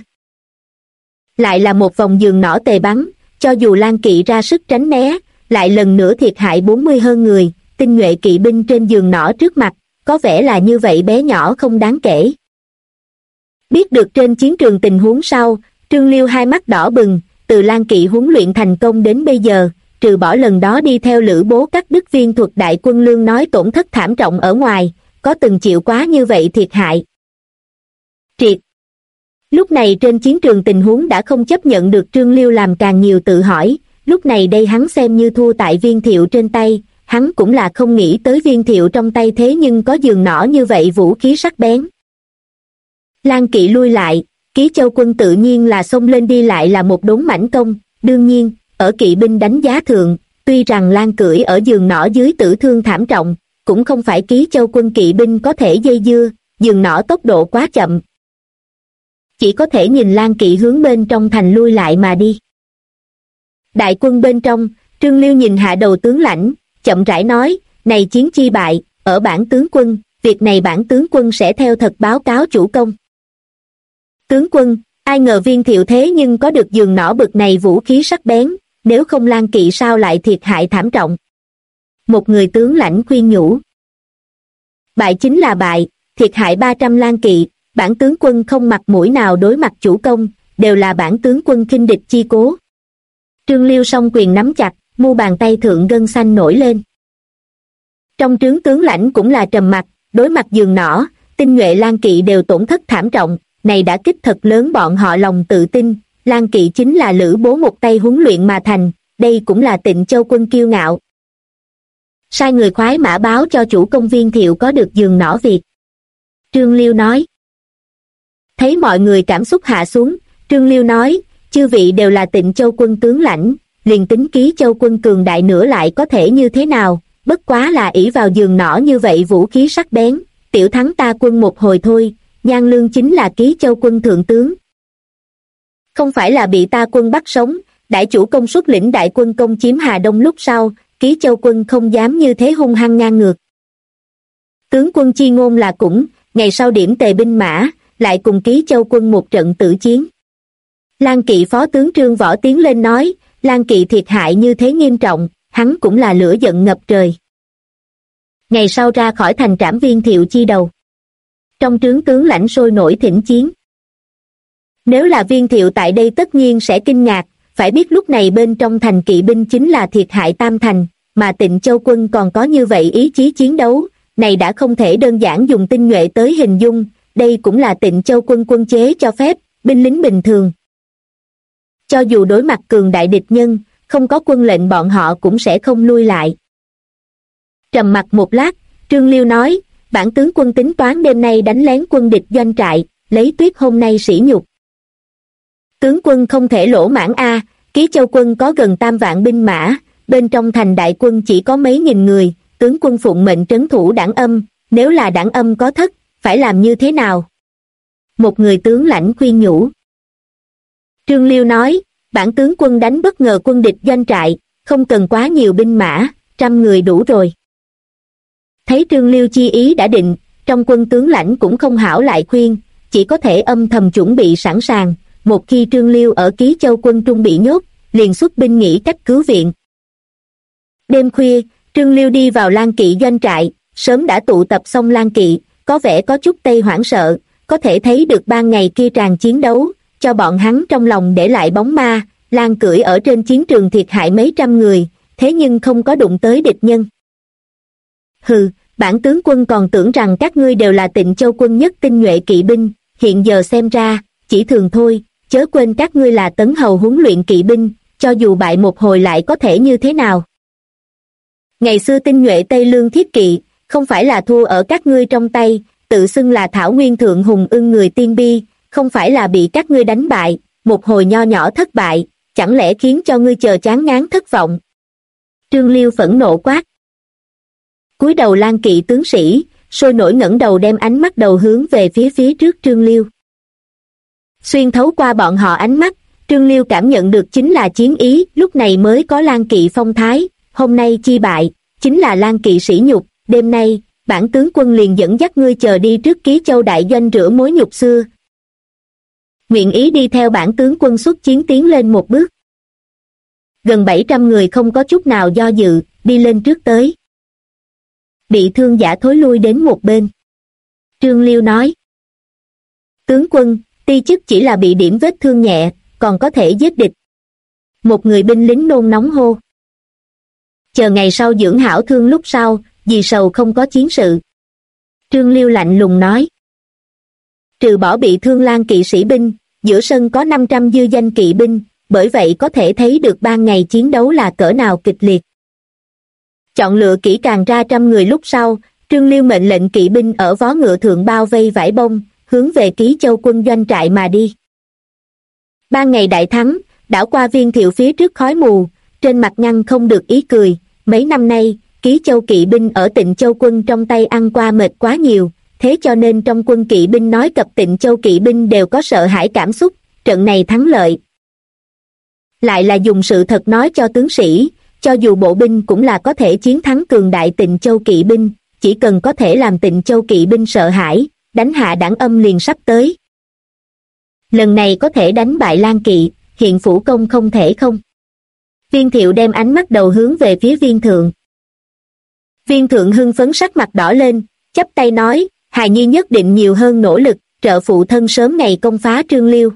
Lại là một vòng giường nỏ tề bắn, cho dù Lan Kỵ ra sức tránh né, lại lần nữa thiệt hại 40 hơn người, tinh nhuệ kỵ binh trên giường nỏ trước mặt, có vẻ là như vậy bé nhỏ không đáng kể. Biết được trên chiến trường tình huống sau, Trương Liêu hai mắt đỏ bừng, từ Lan Kỵ huấn luyện thành công đến bây giờ, trừ bỏ lần đó đi theo Lữ Bố cắt đứt viên thuật đại quân lương nói tổn thất thảm trọng ở ngoài, có từng chịu quá như vậy thiệt hại. Triệt! Lúc này trên chiến trường tình huống đã không chấp nhận được Trương Liêu làm càng nhiều tự hỏi, lúc này đây hắn xem như thua tại Viên Thiệu trên tay, hắn cũng là không nghĩ tới Viên Thiệu trong tay thế nhưng có giường nỏ như vậy vũ khí sắc bén. Lan Kỵ lui lại, Ký Châu quân tự nhiên là xông lên đi lại là một đốn mãnh công, đương nhiên, ở kỵ binh đánh giá thượng, tuy rằng Lan cưỡi ở giường nỏ dưới tử thương thảm trọng, cũng không phải Ký Châu quân kỵ binh có thể dây dưa, giường nỏ tốc độ quá chậm. Chỉ có thể nhìn Lan Kỵ hướng bên trong thành lui lại mà đi. Đại quân bên trong, Trương Liêu nhìn hạ đầu tướng lãnh, chậm rãi nói, này chiến chi bại, ở bản tướng quân, việc này bản tướng quân sẽ theo thật báo cáo chủ công. Tướng quân, ai ngờ Viên Thiệu thế nhưng có được giường nỏ bực này vũ khí sắc bén, nếu không Lan Kỵ sao lại thiệt hại thảm trọng. Một người tướng lãnh khuyên nhủ. Bại chính là bại, thiệt hại 300 Lan Kỵ, bản tướng quân không mặt mũi nào đối mặt chủ công, đều là bản tướng quân khinh địch chi cố. Trương Liêu song quyền nắm chặt, mu bàn tay thượng gân xanh nổi lên. Trong trướng tướng lãnh cũng là trầm mặc, đối mặt giường nỏ, tinh nhuệ Lan Kỵ đều tổn thất thảm trọng, này đã kích thật lớn bọn họ lòng tự tin. Lan Kỵ chính là Lữ Bố một tay huấn luyện mà thành, đây cũng là Tịnh Châu quân kiêu ngạo. Sai người khoái mã báo cho chủ công Viên Thiệu có được giường nỏ việc. Trương Liêu nói. Thấy mọi người cảm xúc hạ xuống, Trương Liêu nói, chư vị đều là Tịnh Châu quân tướng lãnh, liền tính Ký Châu quân cường đại nữa lại có thể như thế nào, bất quá là ỷ vào giường nỏ như vậy vũ khí sắc bén, tiểu thắng ta quân một hồi thôi. Nhan Lương chính là Ký Châu quân thượng tướng. Không phải là bị ta quân bắt sống, đại chủ công xuất lĩnh đại quân công chiếm Hà Đông lúc sau, Ký Châu quân không dám như thế hung hăng ngang ngược. Tướng quân chi ngôn là cũng, ngày sau điểm tề binh mã, lại cùng Ký Châu quân một trận tử chiến. Lan Kỵ phó tướng Trương Võ tiến lên nói, Lan Kỵ thiệt hại như thế nghiêm trọng, hắn cũng là lửa giận ngập trời. Ngày sau ra khỏi thành trảm Viên Thiệu chi đầu. Trong trướng tướng lãnh sôi nổi thỉnh chiến. Nếu là Viên Thiệu tại đây tất nhiên sẽ kinh ngạc, phải biết lúc này bên trong thành kỵ binh chính là thiệt hại tam thành, mà Tịnh Châu quân còn có như vậy ý chí chiến đấu, này đã không thể đơn giản dùng tinh nhuệ tới hình dung, đây cũng là Tịnh Châu quân quân chế cho phép, binh lính bình thường. Cho dù đối mặt cường đại địch nhân, không có quân lệnh bọn họ cũng sẽ không lui lại. Trầm mặc một lát, Trương Liêu nói, bản tướng quân tính toán đêm nay đánh lén quân địch doanh trại, lấy tuyết hôm nay sỉ nhục. Tướng quân không thể lỗ mãn a, Ký Châu quân có gần 3 vạn binh mã, bên trong thành đại quân chỉ có mấy nghìn người, tướng quân phụng mệnh trấn thủ Đảng Âm, nếu là Đảng Âm có thất, phải làm như thế nào? Một người tướng lãnh khuyên nhủ. Trương Liêu nói, bản tướng quân đánh bất ngờ quân địch doanh trại, không cần quá nhiều binh mã, 100 người đủ rồi. Thấy Trương Liêu chi ý đã định, trong quân tướng lãnh cũng không hảo lại khuyên, chỉ có thể âm thầm chuẩn bị sẵn sàng, một khi Trương Liêu ở Ký Châu quân trung bị nhốt, liền xuất binh nghĩ cách cứu viện. Đêm khuya, Trương Liêu đi vào Lan Kỵ doanh trại, sớm đã tụ tập xong Lan Kỵ, có vẻ có chút tây hoảng sợ, có thể thấy được ban ngày kia tràn chiến đấu, cho bọn hắn trong lòng để lại bóng ma. Lan cưỡi ở trên chiến trường thiệt hại mấy trăm người, thế nhưng không có đụng tới địch nhân. Hừ, bản tướng quân còn tưởng rằng các ngươi đều là Tịnh Châu quân nhất tinh nhuệ kỵ binh, hiện giờ xem ra, chỉ thường thôi, chớ quên các ngươi là Tấn Hầu huấn luyện kỵ binh, cho dù bại một hồi lại có thể như thế nào. Ngày xưa tinh nhuệ Tây Lương thiết kỵ, không phải là thua ở các ngươi trong tay, tự xưng là Thảo Nguyên Thượng Hùng Ưng người tiên bi, không phải là bị các ngươi đánh bại, một hồi nho nhỏ thất bại, chẳng lẽ khiến cho ngươi chờ chán ngán thất vọng. Trương Liêu phẫn nộ quát. Cúi đầu Lan Kỵ tướng sĩ, sôi nổi ngẩng đầu đem ánh mắt đầu hướng về phía trước Trương Liêu. Xuyên thấu qua bọn họ ánh mắt, Trương Liêu cảm nhận được chính là chiến ý, lúc này mới có Lan Kỵ phong thái, hôm nay chi bại, chính là Lan Kỵ sỉ nhục, đêm nay, bản tướng quân liền dẫn dắt ngươi chờ đi trước Ký Châu đại doanh rửa mối nhục xưa. Nguyện ý đi theo bản tướng quân xuất chiến tiến lên một bước. Gần 700 người không có chút nào do dự, đi lên trước tới. Bị thương giả thối lui đến một bên. Trương Liêu nói. Tướng quân, ti chức chỉ là bị điểm vết thương nhẹ, còn có thể giết địch. Một người binh lính nôn nóng hô. Chờ ngày sau dưỡng hảo thương lúc sau, vì sầu không có chiến sự. Trương Liêu lạnh lùng nói. Trừ bỏ bị thương Lan Kỵ sĩ binh, giữa sân có 500 dư danh kỵ binh, bởi vậy có thể thấy được ban ngày chiến đấu là cỡ nào kịch liệt. Chọn lựa kỹ càng ra 100 người lúc sau, Trương Liêu mệnh lệnh kỵ binh ở vó ngựa thượng bao vây vải bông, hướng về Ký Châu quân doanh trại mà đi. Ban ngày đại thắng, đảo qua Viên Thiệu phía trước khói mù, trên mặt ngăn không được ý cười, mấy năm nay, Ký Châu kỵ binh ở Tịnh Châu quân trong tay ăn qua mệt quá nhiều, thế cho nên trong quân kỵ binh nói cập Tịnh Châu kỵ binh đều có sợ hãi cảm xúc, trận này thắng lợi. Lại là dùng sự thật nói cho tướng sĩ, cho dù bộ binh cũng là có thể chiến thắng cường đại Tịnh Châu kỵ binh, chỉ cần có thể làm Tịnh Châu kỵ binh sợ hãi, đánh hạ Đảng Âm liền sắp tới. Lần này có thể đánh bại Lan Kỵ, hiện phủ công không thể không. Viên Thiệu đem ánh mắt đầu hướng về phía Viên Thượng. Viên Thượng hưng phấn sắc mặt đỏ lên, chắp tay nói, hài nhi nhất định nhiều hơn nỗ lực, trợ phụ thân sớm ngày công phá Trương Liêu.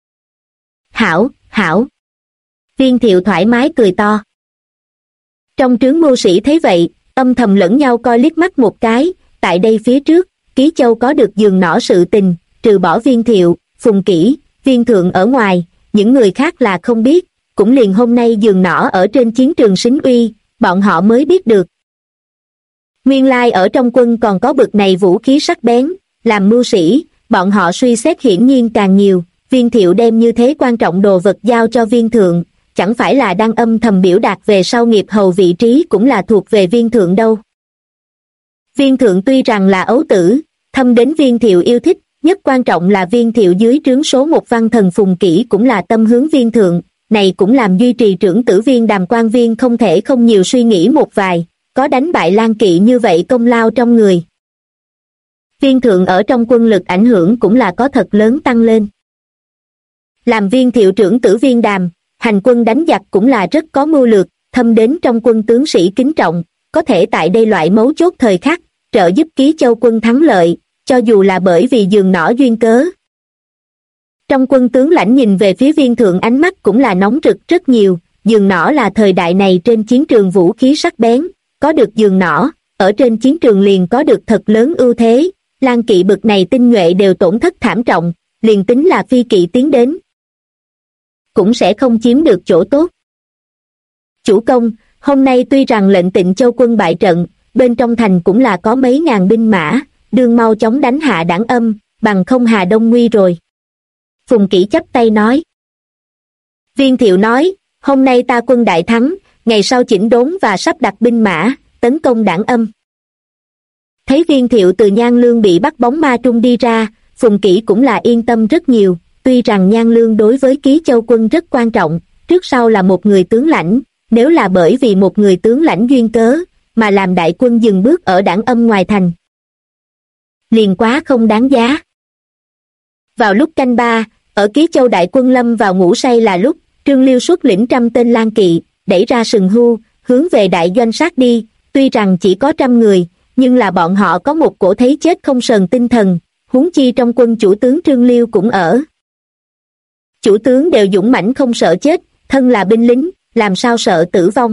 Hảo, hảo. Viên Thiệu thoải mái cười to. Trong trướng mưu sĩ thấy vậy, âm thầm lẫn nhau coi liếc mắt một cái, tại đây phía trước, Ký Châu có được giường nỏ sự tình, trừ bỏ Viên Thiệu, Phùng Kỷ, Viên Thượng ở ngoài, những người khác là không biết, cũng liền hôm nay giường nỏ ở trên chiến trường Sính Uy, bọn họ mới biết được. Nguyên lai ở trong quân còn có bực này vũ khí sắc bén, làm mưu sĩ, bọn họ suy xét hiển nhiên càng nhiều, Viên Thiệu đem như thế quan trọng đồ vật giao cho Viên Thượng, chẳng phải là đang âm thầm biểu đạt về sau nghiệp hầu vị trí cũng là thuộc về Viên Thượng đâu. Viên Thượng tuy rằng là ấu tử, thâm đến Viên Thiệu yêu thích, nhất quan trọng là Viên Thiệu dưới trướng số một văn thần Phùng Kỷ cũng là tâm hướng Viên Thượng, này cũng làm duy trì trưởng tử Viên Đàm Quan Viên không thể không nhiều suy nghĩ một vài, có đánh bại Lan Kỵ như vậy công lao trong người. Viên Thượng ở trong quân lực ảnh hưởng cũng là có thật lớn tăng lên. Làm Viên Thiệu trưởng tử Viên Đàm, hành quân đánh giặc cũng là rất có mưu lược, thâm đến trong quân tướng sĩ kính trọng, có thể tại đây loại mấu chốt thời khắc, trợ giúp Ký Châu quân thắng lợi, cho dù là bởi vì giường nỏ duyên cớ. Trong quân tướng lãnh nhìn về phía Viên Thượng ánh mắt cũng là nóng rực rất nhiều, giường nỏ là thời đại này trên chiến trường vũ khí sắc bén, có được giường nỏ, ở trên chiến trường liền có được thật lớn ưu thế, Lan Kỵ bực này tinh nhuệ đều tổn thất thảm trọng, liền tính là phi kỵ tiến đến, cũng sẽ không chiếm được chỗ tốt. Chủ công, hôm nay tuy rằng lệnh Tịnh Châu quân bại trận, bên trong thành cũng là có mấy ngàn binh mã, đương mau chóng đánh hạ Đảng Âm, bằng không Hà Đông nguy rồi. Phùng Kỷ chắp tay nói. Viên Thiệu nói, hôm nay ta quân đại thắng, ngày sau chỉnh đốn và sắp đặt binh mã, tấn công Đảng Âm. Thấy Viên Thiệu từ Nhan Lương bị bắt bóng ma trung đi ra, Phùng Kỷ cũng là yên tâm rất nhiều, tuy rằng Nhan Lương đối với Ký Châu quân rất quan trọng, trước sau là một người tướng lãnh, nếu là bởi vì một người tướng lãnh duyên cớ, mà làm đại quân dừng bước ở Đảng Âm ngoài thành, liền quá không đáng giá. Vào lúc canh ba, ở Ký Châu đại quân lâm vào ngủ say là lúc, Trương Liêu xuất lĩnh 100 tên Lan Kỵ, đẩy ra sừng hưu, hướng về đại doanh sát đi, tuy rằng chỉ có 100 người, nhưng là bọn họ có một cổ thấy chết không sờn tinh thần, huống chi trong quân chủ tướng Trương Liêu cũng ở. Chủ tướng đều dũng mãnh không sợ chết, thân là binh lính, làm sao sợ tử vong.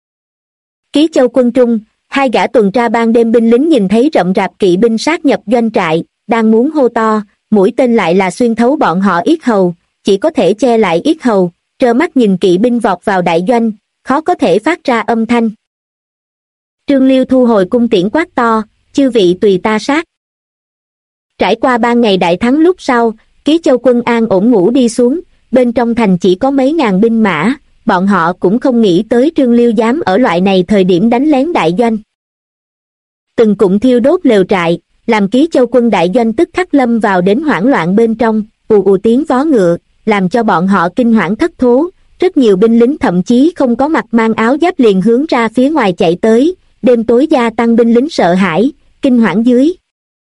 Ký Châu quân trung, 2 gã tuần tra ban đêm binh lính nhìn thấy rậm rạp kỵ binh sát nhập doanh trại, đang muốn hô to, mũi tên lại là xuyên thấu bọn họ yết hầu, chỉ có thể che lại yết hầu, trơ mắt nhìn kỵ binh vọt vào đại doanh, khó có thể phát ra âm thanh. Trương Liêu thu hồi cung tiễn quát to, chư vị tùy ta sát. Trải qua 3 ngày đại thắng lúc sau, Ký Châu quân an ổn ngủ đi xuống, bên trong thành chỉ có mấy ngàn binh mã, bọn họ cũng không nghĩ tới Trương Liêu dám ở loại này thời điểm đánh lén đại doanh. Từng cụm thiêu đốt lều trại, làm Ký Châu quân đại doanh tức khắc lâm vào đến hoảng loạn bên trong, ù ù tiếng vó ngựa, làm cho bọn họ kinh hoảng thất thố, rất nhiều binh lính thậm chí không có mặc mang áo giáp liền hướng ra phía ngoài chạy tới, đêm tối gia tăng binh lính sợ hãi, kinh hoảng dưới.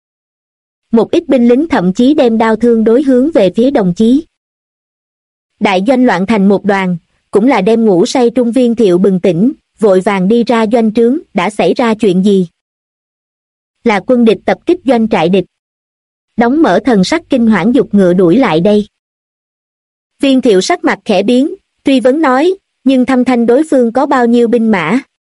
Một ít binh lính thậm chí đem đao thương đối hướng về phía đồng chí. Đại doanh loạn thành một đoàn, cũng là đem ngủ say Trung Viên Thiệu bừng tỉnh, vội vàng đi ra doanh trướng, đã xảy ra chuyện gì? Là quân địch tập kích doanh trại địch. Đóng Mở thần sắc kinh hoảng giục ngựa đuổi lại đây. Viên Thiệu sắc mặt khẽ biến, truy vấn nói, nhưng thăm thanh đối phương có bao nhiêu binh mã?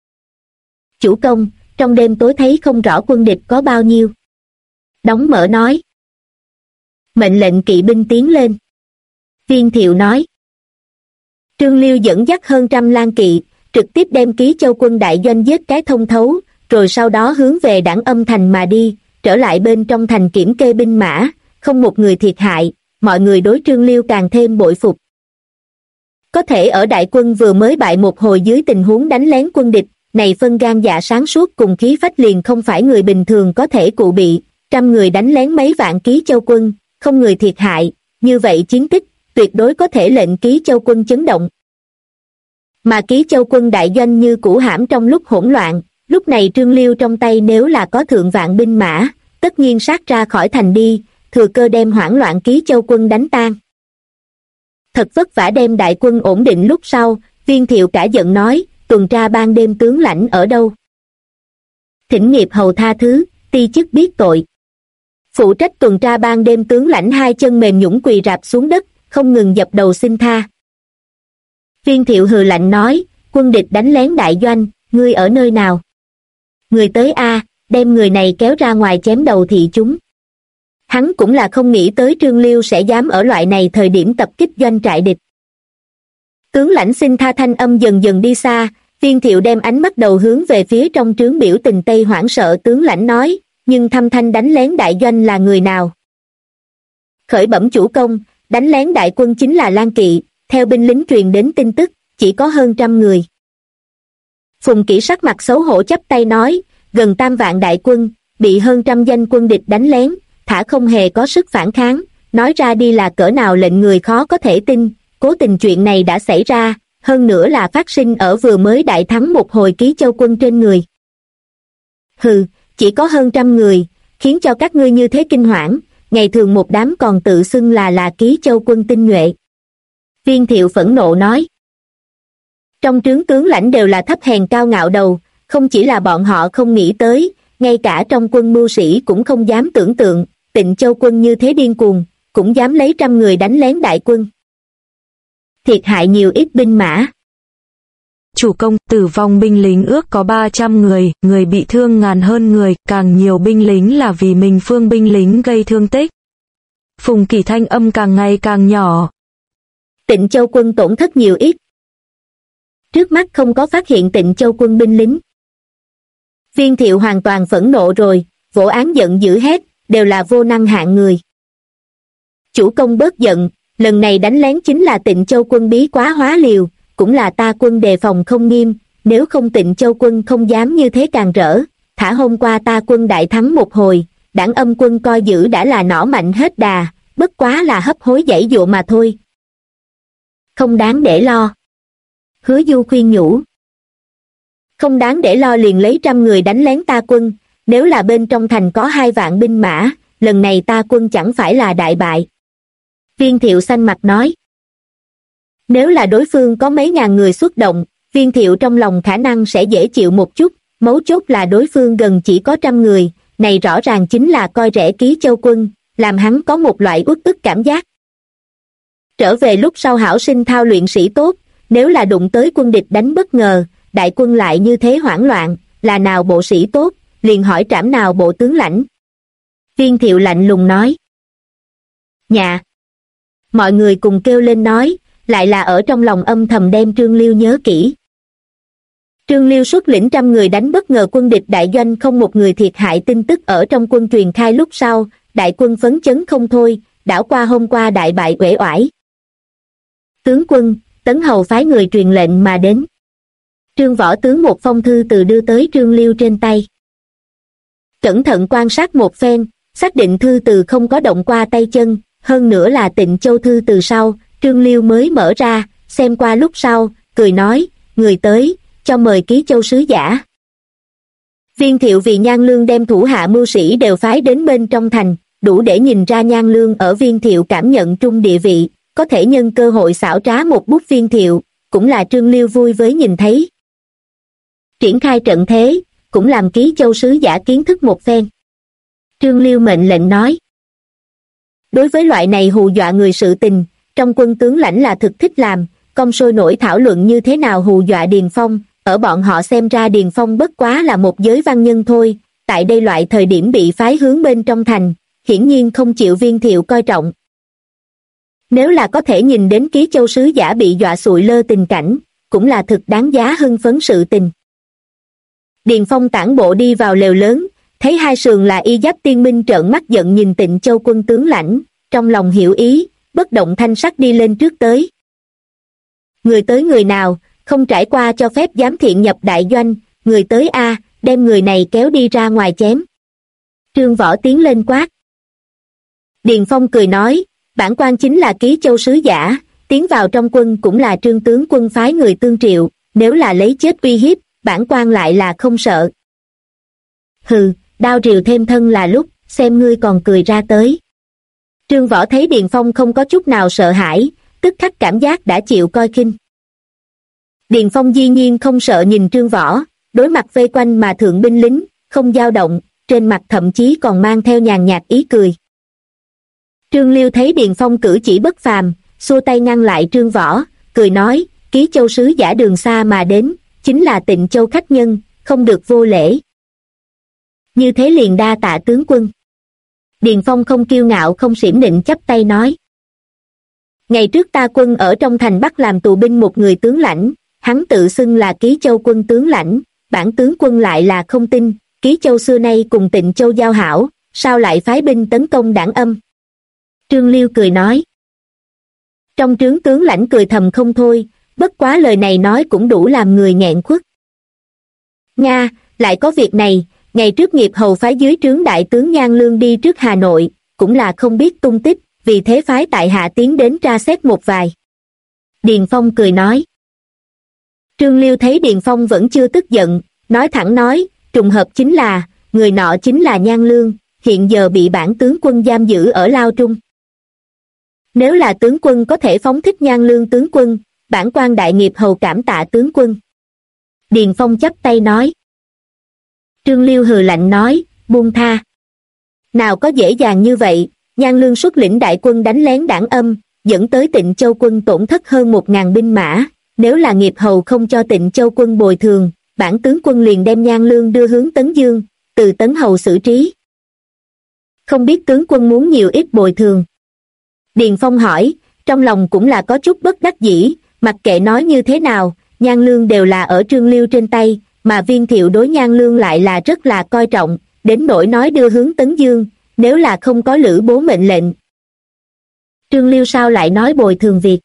Chủ công, trong đêm tối thấy không rõ quân địch có bao nhiêu. Đóng Mở nói. Mệnh lệnh kỵ binh tiến lên. Viên Thiệu nói. Trương Liêu dẫn dắt hơn 100 Lan Kỵ, trực tiếp đem Ký Châu quân đại doanh giết cái thông thấu, rồi sau đó hướng về Đảng Âm thành mà đi, trở lại bên trong thành kiểm kê binh mã, không một người thiệt hại, mọi người đối Trương Liêu càng thêm bội phục. Có thể ở đại quân vừa mới bại một hồi dưới tình huống đánh lén quân địch, này phân gan dạ sáng suốt cùng khí phách liền không phải người bình thường có thể cụ bị, 100 người đánh lén mấy vạn Ký Châu quân, không người thiệt hại, như vậy chiến tích, tuyệt đối có thể lệnh Ký Châu quân chấn động. Mà Ký Châu quân đại doanh như cũ hãm trong lúc hỗn loạn, lúc này Trương Liêu trong tay nếu là có thượng vạn binh mã, tất nhiên sát ra khỏi thành đi, thừa cơ đem hoảng loạn Ký Châu quân đánh tan. Thật vất vả đem đại quân ổn định lúc sau, Viên Thiệu cả giận nói, tuần tra ban đêm tướng lãnh ở đâu? Thỉnh nghiệp hầu tha thứ, ti chức biết tội. Phụ trách tuần tra ban đêm tướng lãnh hai chân mềm nhũn quỳ rạp xuống đất, không ngừng dập đầu xin tha. Viên Thiệu hừ lạnh nói, quân địch đánh lén đại doanh, ngươi ở nơi nào? Người tới a, đem người này kéo ra ngoài chém đầu thị chúng. Hắn cũng là không nghĩ tới Trương Liêu sẽ dám ở loại này thời điểm tập kích doanh trại địch. Tướng lãnh xin tha thanh âm dần dần đi xa, Viên Thiệu đem ánh mắt đầu hướng về phía trong trướng biểu tình Tây hoảng sợ tướng lãnh nói, nhưng thâm thanh đánh lén đại doanh là người nào? Khởi bẩm chủ công, đánh lén đại quân chính là Lan Kỵ, theo binh lính truyền đến tin tức, chỉ có hơn 100 người. Phùng Kỷ sắc mặt xấu hổ chắp tay nói, gần 3 vạn đại quân, bị hơn 100 danh quân địch đánh lén, thả không hề có sức phản kháng, nói ra đi là cỡ nào lệnh người khó có thể tin, cố tình chuyện này đã xảy ra, hơn nữa là phát sinh ở vừa mới đại thắng một hồi Ký Châu quân trên người. Hừ, chỉ có hơn 100 người, khiến cho các ngươi như thế kinh hoảng, ngày thường một đám còn tự xưng là Ký Châu quân tinh nhuệ. Viên Thiệu phẫn nộ nói. Trong trướng tướng lãnh đều là thấp hèn cao ngạo đầu, không chỉ là bọn họ không nghĩ tới, ngay cả trong quân mưu sĩ cũng không dám tưởng tượng, Tịnh Châu quân như thế điên cuồng, cũng dám lấy 100 người đánh lén đại quân. Thiệt hại nhiều ít binh mã. Chủ công, tử vong binh lính ước có 300 người, người bị thương ngàn hơn người, càng nhiều binh lính là vì mình phương binh lính gây thương tích. Phùng Kỷ thanh âm càng ngày càng nhỏ. Tịnh Châu quân tổn thất nhiều ít. Trước mắt không có phát hiện Tịnh Châu quân binh lính. Viên Thiệu hoàn toàn phẫn nộ rồi, vỗ án giận dữ hét, đều là vô năng hạng người. Chủ công bớt giận, lần này đánh lén chính là Tịnh Châu quân bí quá hóa liều, cũng là ta quân đề phòng không nghiêm, nếu không Tịnh Châu quân không dám như thế càng rỡ, thả hôm qua ta quân đại thắng một hồi, Đảng Âm quân coi giữ đã là nỏ mạnh hết đà, bất quá là hấp hối giãy dụa mà thôi. Không đáng để lo. Hứa Du khuyên nhủ. Không đáng để lo liền lấy 100 người đánh lén ta quân, nếu là bên trong thành có 2 vạn binh mã, lần này ta quân chẳng phải là đại bại. Viên Thiệu xanh mặt nói. Nếu là đối phương có mấy ngàn người xuất động, Viên Thiệu trong lòng khả năng sẽ dễ chịu một chút, mấu chốt là đối phương gần chỉ có 100 người, này rõ ràng chính là coi rẻ Ký Châu quân, làm hắn có một loại uất ức cảm giác. Trở về lúc sau hảo sinh thao luyện sĩ tốt, nếu là đụng tới quân địch đánh bất ngờ, đại quân lại như thế hoảng loạn, là nào bộ sĩ tốt, liền hỏi trảm nào bộ tướng lãnh. Viên Thiệu lạnh lùng nói. Dạ. Mọi người cùng kêu lên nói, lại là ở trong lòng âm thầm đem Trương Liêu nhớ kỹ. Trương Liêu xuất lĩnh 100 người đánh bất ngờ quân địch đại doanh không một người thiệt hại tin tức ở trong quân truyền khai lúc sau, đại quân phấn chấn không thôi, đảo qua hôm qua đại bại uể oải. Tướng quân, Tấn Hầu phái người truyền lệnh mà đến. Trương Võ tướng một phong thư từ đưa tới Trương Liêu trên tay. Cẩn thận quan sát một phen, xác định thư từ không có động qua tay chân, hơn nữa là Tịnh Châu thư từ sau, Trương Liêu mới mở ra, xem qua lúc sau, cười nói, người tới, cho mời Ký Châu sứ giả. Viên Thiệu vì Nhan Lương đem thủ hạ mưu sĩ đều phái đến bên trong thành, đủ để nhìn ra Nhan Lương ở Viên Thiệu cảm nhận trung địa vị, có thể nhân cơ hội xảo trá một bút Viên Thiệu, cũng là Trương Liêu vui với nhìn thấy. Triển khai trận thế, cũng làm Ký Châu sứ giả kiến thức một phen. Trương Liêu mệnh lệnh nói. Đối với loại này hù dọa người sự tình, trong quân tướng lãnh là thực thích làm, công sôi nổi thảo luận như thế nào hù dọa Điền Phong, ở bọn họ xem ra Điền Phong bất quá là một giới văn nhân thôi, tại đây loại thời điểm bị phái hướng bên trong thành, hiển nhiên không chịu Viên Thiệu coi trọng. Nếu là có thể nhìn đến Ký Châu sứ giả bị dọa sụi lơ tình cảnh, cũng là thực đáng giá hưng phấn sự tình. Điền Phong tản bộ đi vào lều lớn, thấy hai sườn là y giáp tiên minh trợn mắt giận nhìn Tịnh Châu quân tướng lãnh, trong lòng hiểu ý, bất động thanh sắc đi lên trước tới. Người tới người nào, không trải qua cho phép giám thiện nhập đại doanh, người tới a, đem người này kéo đi ra ngoài chém. Trương Võ tiến lên quát. Điền Phong cười nói, bản quan chính là Ký Châu sứ giả, tiến vào trong quân cũng là Trương tướng quân phái người tương triệu, nếu là lấy chết uy hiếp, bản quan lại là không sợ. Hừ, đao rìu thêm thân là lúc, xem ngươi còn cười ra tới. Trương Võ thấy Điền Phong không có chút nào sợ hãi, tức khắc cảm giác đã chịu coi khinh. Điền Phong dĩ nhiên không sợ nhìn Trương Võ, đối mặt vây quanh mà thượng binh lính, không dao động, trên mặt thậm chí còn mang theo nhàn nhạt ý cười. Trương Liêu thấy Điền Phong cử chỉ bất phàm, xua tay ngăn lại Trương Võ, cười nói, Ký Châu sứ giả đường xa mà đến, chính là Tịnh Châu khách nhân, không được vô lễ. Như thế liền đa tạ tướng quân. Điền Phong không kiêu ngạo không xiểm nịnh chắp tay nói. Ngày trước ta quân ở trong thành Bắc làm tù binh một người tướng lãnh, hắn tự xưng là Ký Châu quân tướng lãnh, bản tướng quân lại là không tin, Ký Châu xưa nay cùng Tịnh Châu giao hảo, sao lại phái binh tấn công Đảng Âm? Trương Liêu cười nói. Trong trướng tướng lãnh cười thầm không thôi, bất quá lời này nói cũng đủ làm người nghẹn khuất. Nga, lại có việc này, ngày trước Nghiệp Hầu phái dưới trướng đại tướng Nhan Lương đi trước Hà Nội, cũng là không biết tung tích, vì thế phái tại hạ tiến đến tra xét một vài. Điền Phong cười nói. Trương Liêu thấy Điền Phong vẫn chưa tức giận, nói thẳng nói, trùng hợp chính là, người nọ chính là Nhan Lương, hiện giờ bị bản tướng quân giam giữ ở Lao Trung. Nếu là tướng quân có thể phóng thích Nhan Lương tướng quân, bản quan đại Nghiệp Hầu cảm tạ tướng quân. Điền Phong chắp tay nói. Trương Liêu hừ lạnh nói, buông tha. Nào có dễ dàng như vậy, Nhan Lương xuất lĩnh đại quân đánh lén Đảng Âm, dẫn tới Tịnh Châu quân tổn thất hơn 1000 binh mã, nếu là Nghiệp Hầu không cho Tịnh Châu quân bồi thường, bản tướng quân liền đem Nhan Lương đưa hướng Tấn Dương, từ Tấn Hầu xử trí. Không biết tướng quân muốn nhiều ít bồi thường. Điền Phong hỏi, trong lòng cũng là có chút bất đắc dĩ, mặc kệ nói như thế nào, Nhan Lương đều là ở Trương Liêu trên tay, mà Viên Thiệu đối Nhan Lương lại là rất là coi trọng, đến nỗi nói đưa hướng Tấn Dương, nếu là không có Lữ Bố mệnh lệnh. Trương Liêu sao lại nói bồi thường việc?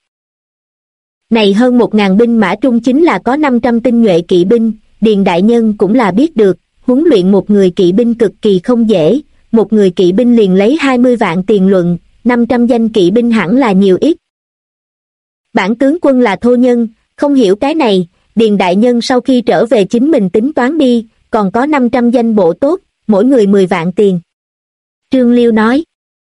Này hơn 1000 binh mã trung chính là có 500 tinh nhuệ kỵ binh, Điền đại nhân cũng là biết được, huấn luyện một người kỵ binh cực kỳ không dễ, một người kỵ binh liền lấy 20 vạn tiền luận, 500 danh kỵ binh hẳn là nhiều ít. Bản tướng quân là thô nhân, không hiểu cái này, Điền đại nhân sau khi trở về chính mình tính toán đi, còn có 500 danh bộ tốt, mỗi người 10 vạn tiền. Trương Liêu nói.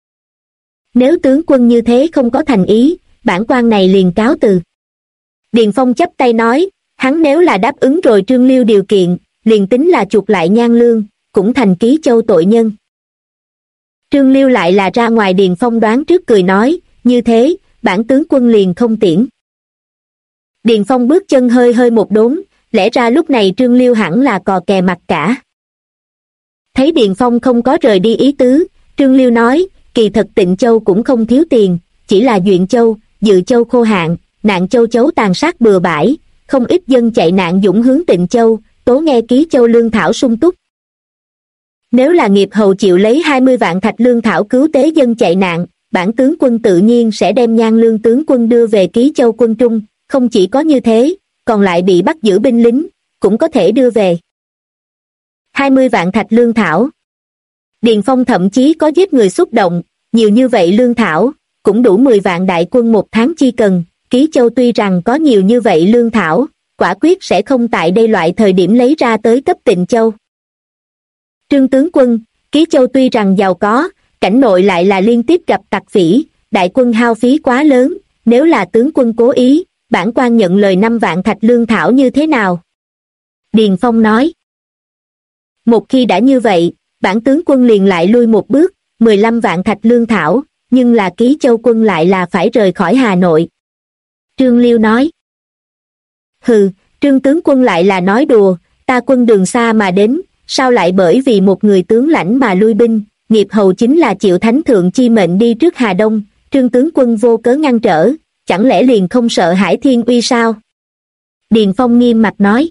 Nếu tướng quân như thế không có thành ý, bản quan này liền cáo từ. Điền Phong chắp tay nói, hắn nếu là đáp ứng rồi Trương Liêu điều kiện, liền tính là chuộc lại Nhan Lương, cũng thành Ký Châu tội nhân. Trương Liêu lại là ra ngoài Điền Phong đoán trước cười nói, như thế, bản tướng quân liền không tiễn. Điền Phong bước chân hơi hơi một đốn, lẽ ra lúc này Trương Liêu hẳn là cò kè mặt cả. Thấy Điền Phong không có rời đi ý tứ, Trương Liêu nói, kỳ thật Tịnh Châu cũng không thiếu tiền, chỉ là Duyện Châu, Dự Châu khô hạn, Nạn Châu chấu tàn sát bừa bãi, không ít dân chạy nạn dũng hướng Tịnh Châu, tố nghe Ký Châu lương thảo sung túc. Nếu là Nghiệp Hầu chịu lấy 20 vạn thạch lương thảo cứu tế dân chạy nạn, bản tướng quân tự nhiên sẽ đem Nhan Lương tướng quân đưa về Ký Châu quân trung, không chỉ có như thế, còn lại bị bắt giữ binh lính, cũng có thể đưa về. 20 vạn thạch lương thảo. Điền Phong thậm chí có giết người xúc động, nhiều như vậy lương thảo, cũng đủ 10 vạn đại quân một tháng chi cần, Ký Châu tuy rằng có nhiều như vậy lương thảo, quả quyết sẽ không tại đây loại thời điểm lấy ra tới cấp Tịnh Châu. Trương tướng quân, Ký Châu tuy rằng giàu có, cảnh nội lại là liên tiếp gặp tặc phỉ, đại quân hao phí quá lớn, nếu là tướng quân cố ý, bản quan nhận lời 5 vạn thạch lương thảo như thế nào? Điền Phong nói. Một khi đã như vậy, bản tướng quân liền lại lui một bước, 15 vạn thạch lương thảo, nhưng là Ký Châu quân lại là phải rời khỏi Hà Nội. Trương Liêu nói. Hừ, Trương tướng quân lại là nói đùa, ta quân đường xa mà đến, sao lại bởi vì một người tướng lãnh mà lui binh, Nghiệp Hầu chính là chịu thánh thượng chi mệnh đi trước Hà Đông, Trương tướng quân vô cớ ngăn trở, chẳng lẽ liền không sợ Hải Thiên Uy sao? Điền Phong nghiêm mặt nói.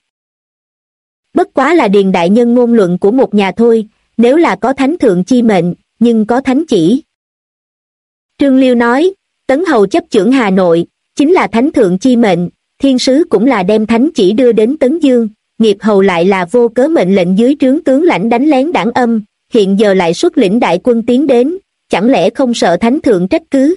Bất quá là Điền đại nhân ngôn luận của một nhà thôi, nếu là có thánh thượng chi mệnh, nhưng có thánh chỉ. Trương Liêu nói, Tấn Hầu chấp chưởng Hà Nội, chính là thánh thượng chi mệnh, thiên sứ cũng là đem thánh chỉ đưa đến Tấn Dương, Nghiệp Hầu lại là vô cớ mệnh lệnh dưới trướng tướng lãnh đánh lén Đảng Âm, hiện giờ lại xuất lĩnh đại quân tiến đến, chẳng lẽ không sợ thánh thượng trách cứ?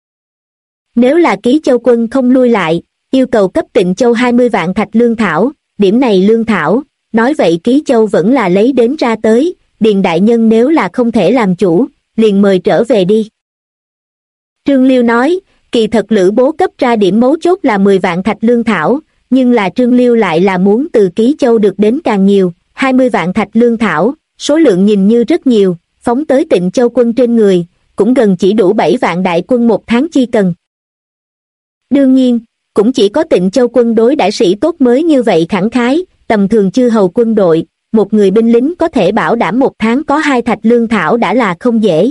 Nếu là Ký Châu quân không lui lại, yêu cầu cấp Tịnh Châu 20 vạn thạch lương thảo, điểm này lương thảo, nói vậy Ký Châu vẫn là lấy đến ra tới, Điền đại nhân nếu là không thể làm chủ, liền mời trở về đi. Trương Liêu nói, kỳ thật Lữ Bố cấp ra điểm mấu chốt là 10 vạn thạch lương thảo, nhưng là Trương Liêu lại là muốn từ Ký Châu được đến càng nhiều, 20 vạn thạch lương thảo, số lượng nhìn như rất nhiều, phóng tới Tịnh Châu quân trên người, cũng gần chỉ đủ 7 vạn đại quân một tháng chi cần. Đương nhiên, cũng chỉ có Tịnh Châu quân đối đại sĩ tốt mới như vậy khẳng khái, tầm thường chư hầu quân đội, một người binh lính có thể bảo đảm một tháng có 2 thạch lương thảo đã là không dễ.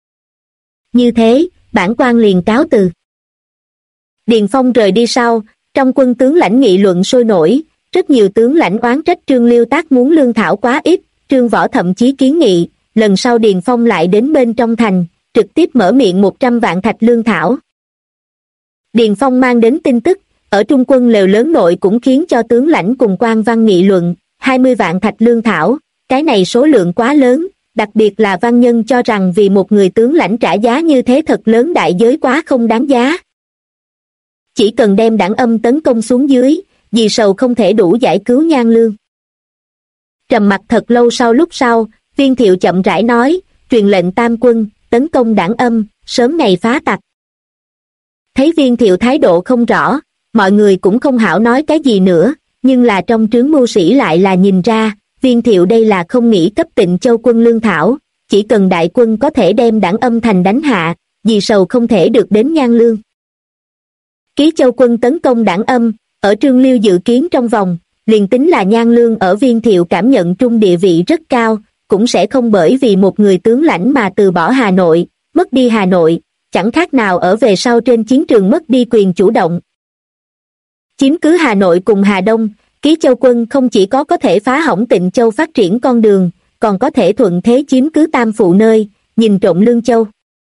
Như thế, bản quan liền cáo từ. Điền Phong rời đi sau, trong quân tướng lãnh nghị luận sôi nổi, rất nhiều tướng lãnh oán trách Trương Liêu Tác muốn lương thảo quá ít, Trương Võ thậm chí kiến nghị, lần sau Điền Phong lại đến bên trong thành, trực tiếp mở miệng 100 vạn thạch lương thảo. Điền Phong mang đến tin tức, ở trung quân lều lớn nội cũng khiến cho tướng lãnh cùng quan văn nghị luận, 20 vạn thạch lương thảo, cái này số lượng quá lớn, đặc biệt là văn nhân cho rằng vì một người tướng lãnh trả giá như thế thật lớn đại giới quá không đáng giá. Chỉ cần đem Đảng Âm tấn công xuống dưới, vì sầu không thể đủ giải cứu Nhan Lương. Trầm mặc thật lâu lúc sau, Viên Thiệu chậm rãi nói, truyền lệnh tam quân, tấn công Đảng Âm, sớm ngày phá tặc. Thấy Viên Thiệu thái độ không rõ, mọi người cũng không hảo nói cái gì nữa, nhưng là trong trướng mưu sĩ lại là nhìn ra, Viên Thiệu đây là không nghĩ cấp Tịnh Châu quân lương thảo, chỉ cần đại quân có thể đem Đảng Âm thành đánh hạ, vì sầu không thể được đến Nhan Lương. Ký Châu quân tấn công Đảng Âm, ở Trương Liêu dự kiến trong vòng, liền tính là Nhan Lương ở Viên Thiệu cảm nhận trung địa vị rất cao, cũng sẽ không bởi vì một người tướng lãnh mà từ bỏ Hà Nội, mất đi Hà Nội, chẳng khác nào ở về sau trên chiến trường mất đi quyền chủ động. Chiếm cứ Hà Nội cùng Hà Đông, Ký Châu quân không chỉ có thể phá hỏng Tịnh Châu phát triển con đường, còn có thể thuận thế chiếm cứ Tam Phụ nơi, nhìn trộm Lương Châu.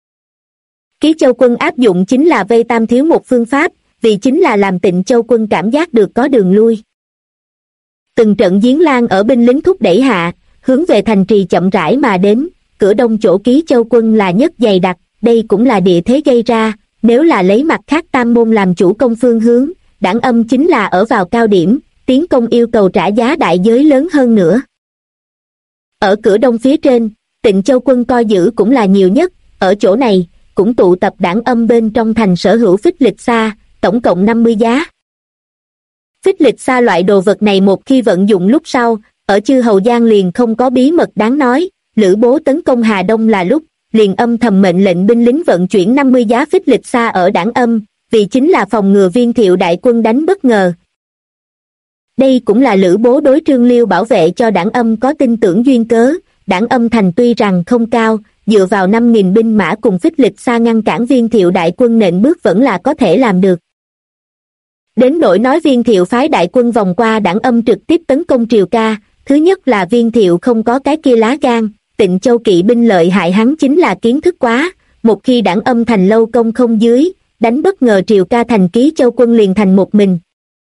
Ký Châu quân áp dụng chính là vây Tam Thiếu một phương pháp, vì chính là làm Tịnh Châu quân cảm giác được có đường lui. Từng trận giếng lan ở binh lính thúc đẩy hạ, hướng về thành trì chậm rãi mà đến, cửa đông chỗ Ký Châu quân là nhất dày đặc, đây cũng là địa thế gây ra, nếu là lấy mặt khác Tam Môn làm chủ công phương hướng, Đảng Âm chính là ở vào cao điểm, tiến công yêu cầu trả giá đại giới lớn hơn nữa. Ở cửa đông phía trên, Tịnh Châu quân coi giữ cũng là nhiều nhất, ở chỗ này, cũng tụ tập Đảng Âm bên trong thành sở hữu phích lịch xa, tổng cộng 50 giá. Phích lịch xa loại đồ vật này một khi vận dụng lúc sau, ở chư hầu giang liền không có bí mật đáng nói, Lữ Bố tấn công Hà Đông là lúc, liền âm thầm mệnh lệnh binh lính vận chuyển 50 giá phích lịch xa ở Đảng Âm, vì chính là phòng ngừa Viên Thiệu đại quân đánh bất ngờ. Đây cũng là Lữ Bố đối Trương Liêu bảo vệ cho Đảng Âm có tin tưởng duyên cớ, Đảng Âm thành tuy rằng không cao, dựa vào 5.000 binh mã cùng phích lịch xa ngăn cản Viên Thiệu đại quân nện bước vẫn là có thể làm được. Đến nỗi nói Viên Thiệu phái đại quân vòng qua Đảng Âm trực tiếp tấn công Triều Ca, thứ nhất là Viên Thiệu không có cái kia lá gan, Tịnh Châu kỵ binh lợi hại hắn chính là kiến thức quá, một khi Đảng Âm thành lâu công không dưới, đánh bất ngờ Triều Ca thành Ký Châu quân liền thành một mình.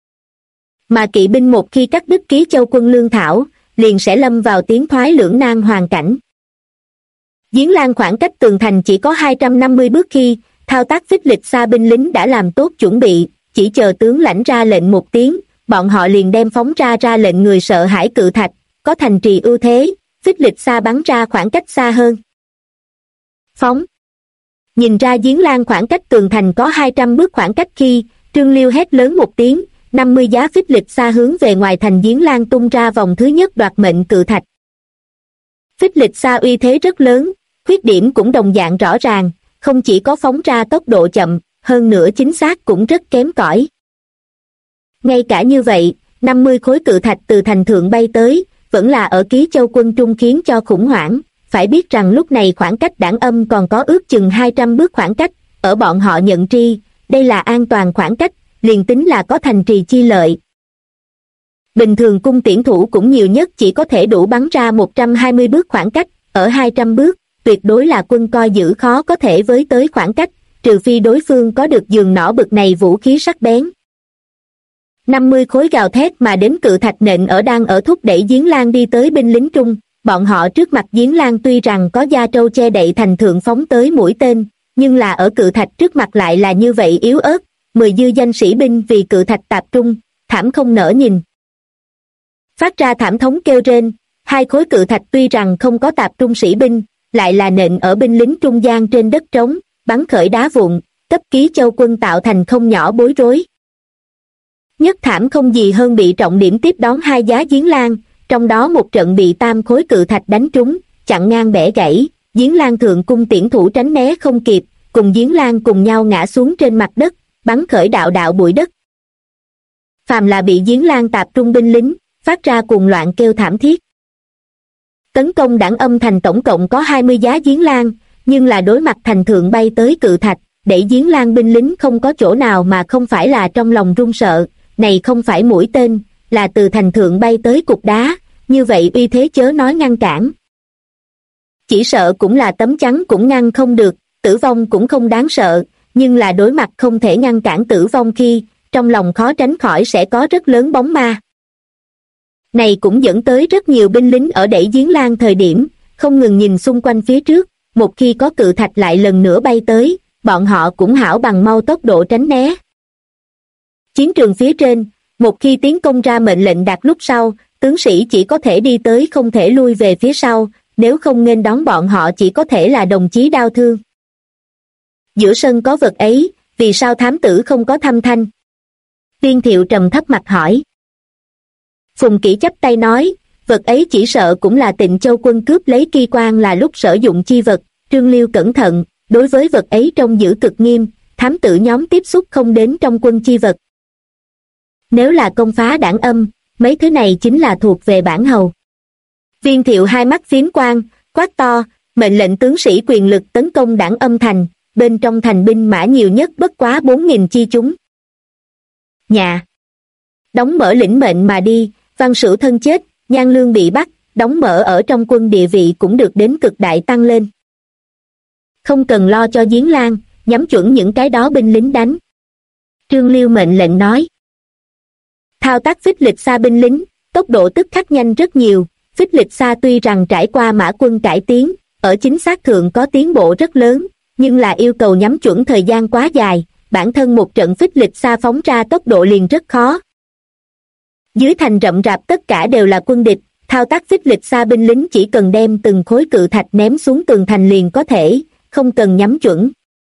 Mà kỵ binh một khi cắt đứt Ký Châu quân lương thảo, liền sẽ lâm vào tiến thoái lưỡng nan hoàn cảnh. Giếng Lan khoảng cách tường thành chỉ có 250 bước khi, thao tác phích lịch xa binh lính đã làm tốt chuẩn bị, chỉ chờ tướng lãnh ra lệnh một tiếng, bọn họ liền đem phóng ra lệnh người sợ hãi cự thạch, có thành trì ưu thế, phích lịch xa bắn ra khoảng cách xa hơn. Phóng. Nhìn ra Giếng Lan khoảng cách tường thành có 200 bước khoảng cách khi, Trương Liêu hét lớn một tiếng, 50 giá phích lịch xa hướng về ngoài thành Giếng Lan tung ra vòng thứ nhất đoạt mệnh cự thạch. Phích lịch xa uy thế rất lớn, khuyết điểm cũng đồng dạng rõ ràng, không chỉ có phóng ra tốc độ chậm, hơn nữa chính xác cũng rất kém cỏi. Ngay cả như vậy, 50 khối cự thạch từ thành thượng bay tới, vẫn là ở Ký Châu quân trung khiến cho khủng hoảng, phải biết rằng lúc này khoảng cách Đảng Âm còn có ước chừng 200 bước khoảng cách, ở bọn họ nhận tri, đây là an toàn khoảng cách, liền tính là có thành trì chi lợi. Bình thường cung tiễn thủ cũng nhiều nhất chỉ có thể đủ bắn ra 120 bước khoảng cách, ở 200 bước, tuyệt đối là quân coi giữ khó có thể với tới khoảng cách, trừ phi đối phương có được giường nỏ bực này vũ khí sắc bén. 50 khối gào thét mà đến cự thạch nện đang ở thúc đẩy Giếng Lan đi tới binh lính trung, bọn họ trước mặt Giếng Lan tuy rằng có da trâu che đậy thành thượng phóng tới mũi tên, nhưng là ở cự thạch trước mặt lại là như vậy yếu ớt, 10 dư danh sĩ binh vì cự thạch tạp trung, thảm không nỡ nhìn. Phát ra thảm thống kêu rên, hai khối cự thạch tuy rằng không có tạp trung sĩ binh, lại là nện ở binh lính trung gian trên đất trống, bắn khởi đá vụn, cấp Ký Châu quân tạo thành không nhỏ bối rối. Nhất thảm không gì hơn bị trọng điểm tiếp đón hai giá giếng lan, trong đó một trận bị tam khối cự thạch đánh trúng, chặn ngang bẻ gãy, giếng lan thượng cung tiễn thủ tránh né không kịp, cùng giếng lan cùng nhau ngã xuống trên mặt đất, bắn khởi đạo đạo bụi đất. Phàm là bị giếng lan tạp trung binh lính, phát ra cuồng loạn kêu thảm thiết. Tấn công đảng âm thành tổng cộng có 20 giá giếng lan, nhưng là đối mặt thành thượng bay tới cự thạch, đẩy giếng lan binh lính không có chỗ nào mà không phải là trong lòng run sợ, này không phải mũi tên, là từ thành thượng bay tới cục đá, như vậy uy thế chớ nói ngăn cản. Chỉ sợ cũng là tấm chắn cũng ngăn không được, tử vong cũng không đáng sợ, nhưng là đối mặt không thể ngăn cản tử vong khi, trong lòng khó tránh khỏi sẽ có rất lớn bóng ma. Này cũng dẫn tới rất nhiều binh lính ở đẩy giếng lan thời điểm, không ngừng nhìn xung quanh phía trước, một khi có cự thạch lại lần nữa bay tới, bọn họ cũng hảo bằng mau tốc độ tránh né. Chiến trường phía trên, một khi tiến công ra mệnh lệnh đạt lúc sau, tướng sĩ chỉ có thể đi tới không thể lui về phía sau, nếu không nghênh đón bọn họ chỉ có thể là đồng chí đau thương. Giữa sân có vật ấy, vì sao thám tử không có thăm thanh? Viên Thiệu trầm thấp mặt hỏi. Phùng Kỷ chắp tay nói, vật ấy chỉ sợ cũng là Tịnh Châu quân cướp lấy kỳ quan là lúc sử dụng chi vật, Trương Liêu cẩn thận, đối với vật ấy trông giữ cực nghiêm, thám tử nhóm tiếp xúc không đến trong quân chi vật. Nếu là công phá đảng âm, mấy thứ này chính là thuộc về bản hầu. Viên Thiệu hai mắt phiếm quang, quát to, mệnh lệnh tướng sĩ quyền lực tấn công đảng âm thành, bên trong thành binh mã nhiều nhất bất quá 4.000 chi chúng. Nhà. Đóng mở lĩnh mệnh mà đi, Văn Sửu thân chết, Nhan Lương bị bắt, đóng mở ở trong quân địa vị cũng được đến cực đại tăng lên. Không cần lo cho giếng lan, nhắm chuẩn những cái đó binh lính đánh. Trương Liêu mệnh lệnh nói. Thao tác phích lịch xa binh lính, tốc độ tức khắc nhanh rất nhiều, phích lịch xa tuy rằng trải qua mã quân cải tiến, ở chính xác thượng có tiến bộ rất lớn, nhưng là yêu cầu nhắm chuẩn thời gian quá dài, bản thân một trận phích lịch xa phóng ra tốc độ liền rất khó. Dưới thành rậm rạp tất cả đều là quân địch, thao tác phích lịch xa binh lính chỉ cần đem từng khối cự thạch ném xuống tường thành liền có thể, không cần nhắm chuẩn.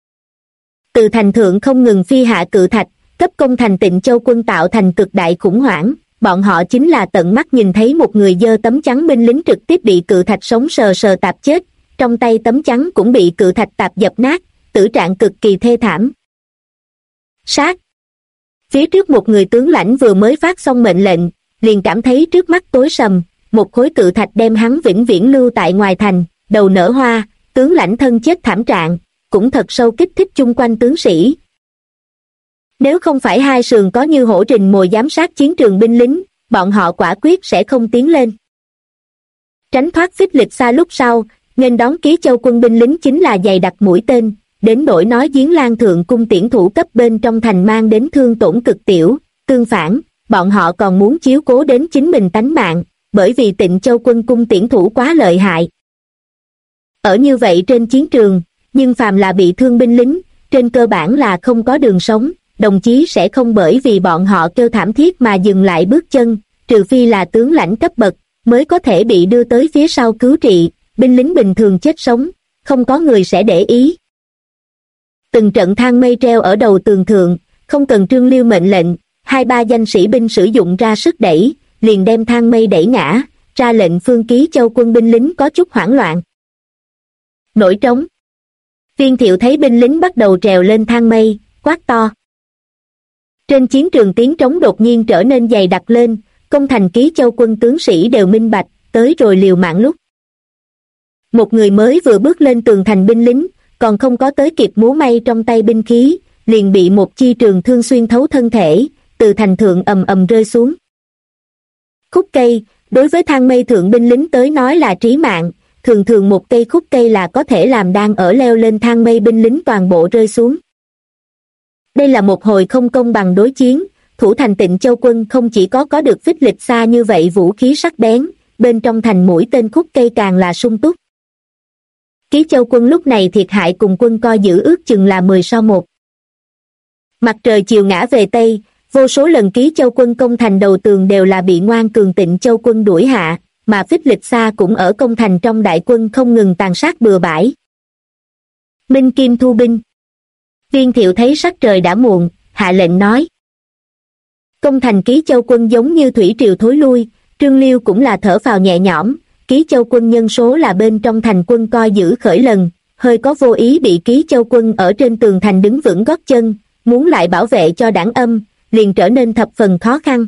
Từ thành thượng không ngừng phi hạ cự thạch, cấp công thành Tịnh Châu quân tạo thành cực đại khủng hoảng, bọn họ chính là tận mắt nhìn thấy một người giơ tấm chắn binh lính trực tiếp bị cự thạch sống sờ sờ tạp chết, trong tay tấm chắn cũng bị cự thạch tạp dập nát, tử trạng cực kỳ thê thảm. Sát. Phía trước một người tướng lãnh vừa mới phát xong mệnh lệnh, liền cảm thấy trước mắt tối sầm, một khối cự thạch đem hắn vĩnh viễn lưu tại ngoài thành, đầu nở hoa, tướng lãnh thân chết thảm trạng, cũng thật sâu kích thích chung quanh tướng sĩ. Nếu không phải hai sườn có như hổ rình mồi giám sát chiến trường binh lính, bọn họ quả quyết sẽ không tiến lên. Tránh thoát phích lịch xa lúc sau, nghênh đón Ký Châu quân binh lính chính là dày đặc mũi tên, đến nỗi nói giếng lan thượng cung tiễn thủ cấp bên trong thành mang đến thương tổn cực tiểu, tương phản, bọn họ còn muốn chiếu cố đến chính mình tánh mạng, bởi vì Tịnh Châu quân cung tiễn thủ quá lợi hại. Ở như vậy trên chiến trường, nhưng phàm là bị thương binh lính, trên cơ bản là không có đường sống, đồng chí sẽ không bởi vì bọn họ kêu thảm thiết mà dừng lại bước chân, trừ phi là tướng lãnh cấp bậc, mới có thể bị đưa tới phía sau cứu trị, binh lính bình thường chết sống, không có người sẽ để ý. Từng trận thang mây treo ở đầu tường thượng, không cần Trương Liêu mệnh lệnh, 2-3 danh sĩ binh sử dụng ra sức đẩy, liền đem thang mây đẩy ngã, ra lệnh phương Ký Châu quân binh lính có chút hoảng loạn. Nổi trống. Viên Thiệu thấy binh lính bắt đầu trèo lên thang mây, quát to. Trên chiến trường tiếng trống đột nhiên trở nên dày đặc lên, công thành Ký Châu quân tướng sĩ đều minh bạch, tới rồi liều mạng lúc. Một người mới vừa bước lên tường thành binh lính, còn không có tới kịp múa may trong tay binh khí, liền bị một chi trường thương xuyên thấu thân thể, từ thành thượng ầm ầm rơi xuống. Khúc cây, đối với thang mây thượng binh lính tới nói là trí mạng, thường thường một cây khúc cây là có thể làm đang ở leo lên thang mây binh lính toàn bộ rơi xuống. Đây là một hồi không công bằng đối chiến, thủ thành Tịnh Châu quân không chỉ có được phích lịch xa như vậy vũ khí sắc bén, bên trong thành mũi tên khúc cây càng là sung túc. Ký Châu quân lúc này thiệt hại cùng quân coi giữ ước chừng là 10-1. Mặt trời chiều ngã về Tây, vô số lần Ký Châu quân công thành đầu tường đều là bị ngoan cường Tịnh Châu quân đuổi hạ, mà phích lịch xa cũng ở công thành trong đại quân không ngừng tàn sát bừa bãi. Minh Kim thu binh. Viên Thiệu thấy sắc trời đã muộn, hạ lệnh nói. Công thành Ký Châu quân giống như thủy triều thối lui, Trương Liêu cũng là thở phào nhẹ nhõm. Ký Châu quân nhân số là bên trong thành quân coi giữ khởi lần, hơi có vô ý bị Ký Châu quân ở trên tường thành đứng vững gót chân, muốn lại bảo vệ cho Đảng Âm, liền trở nên thập phần khó khăn.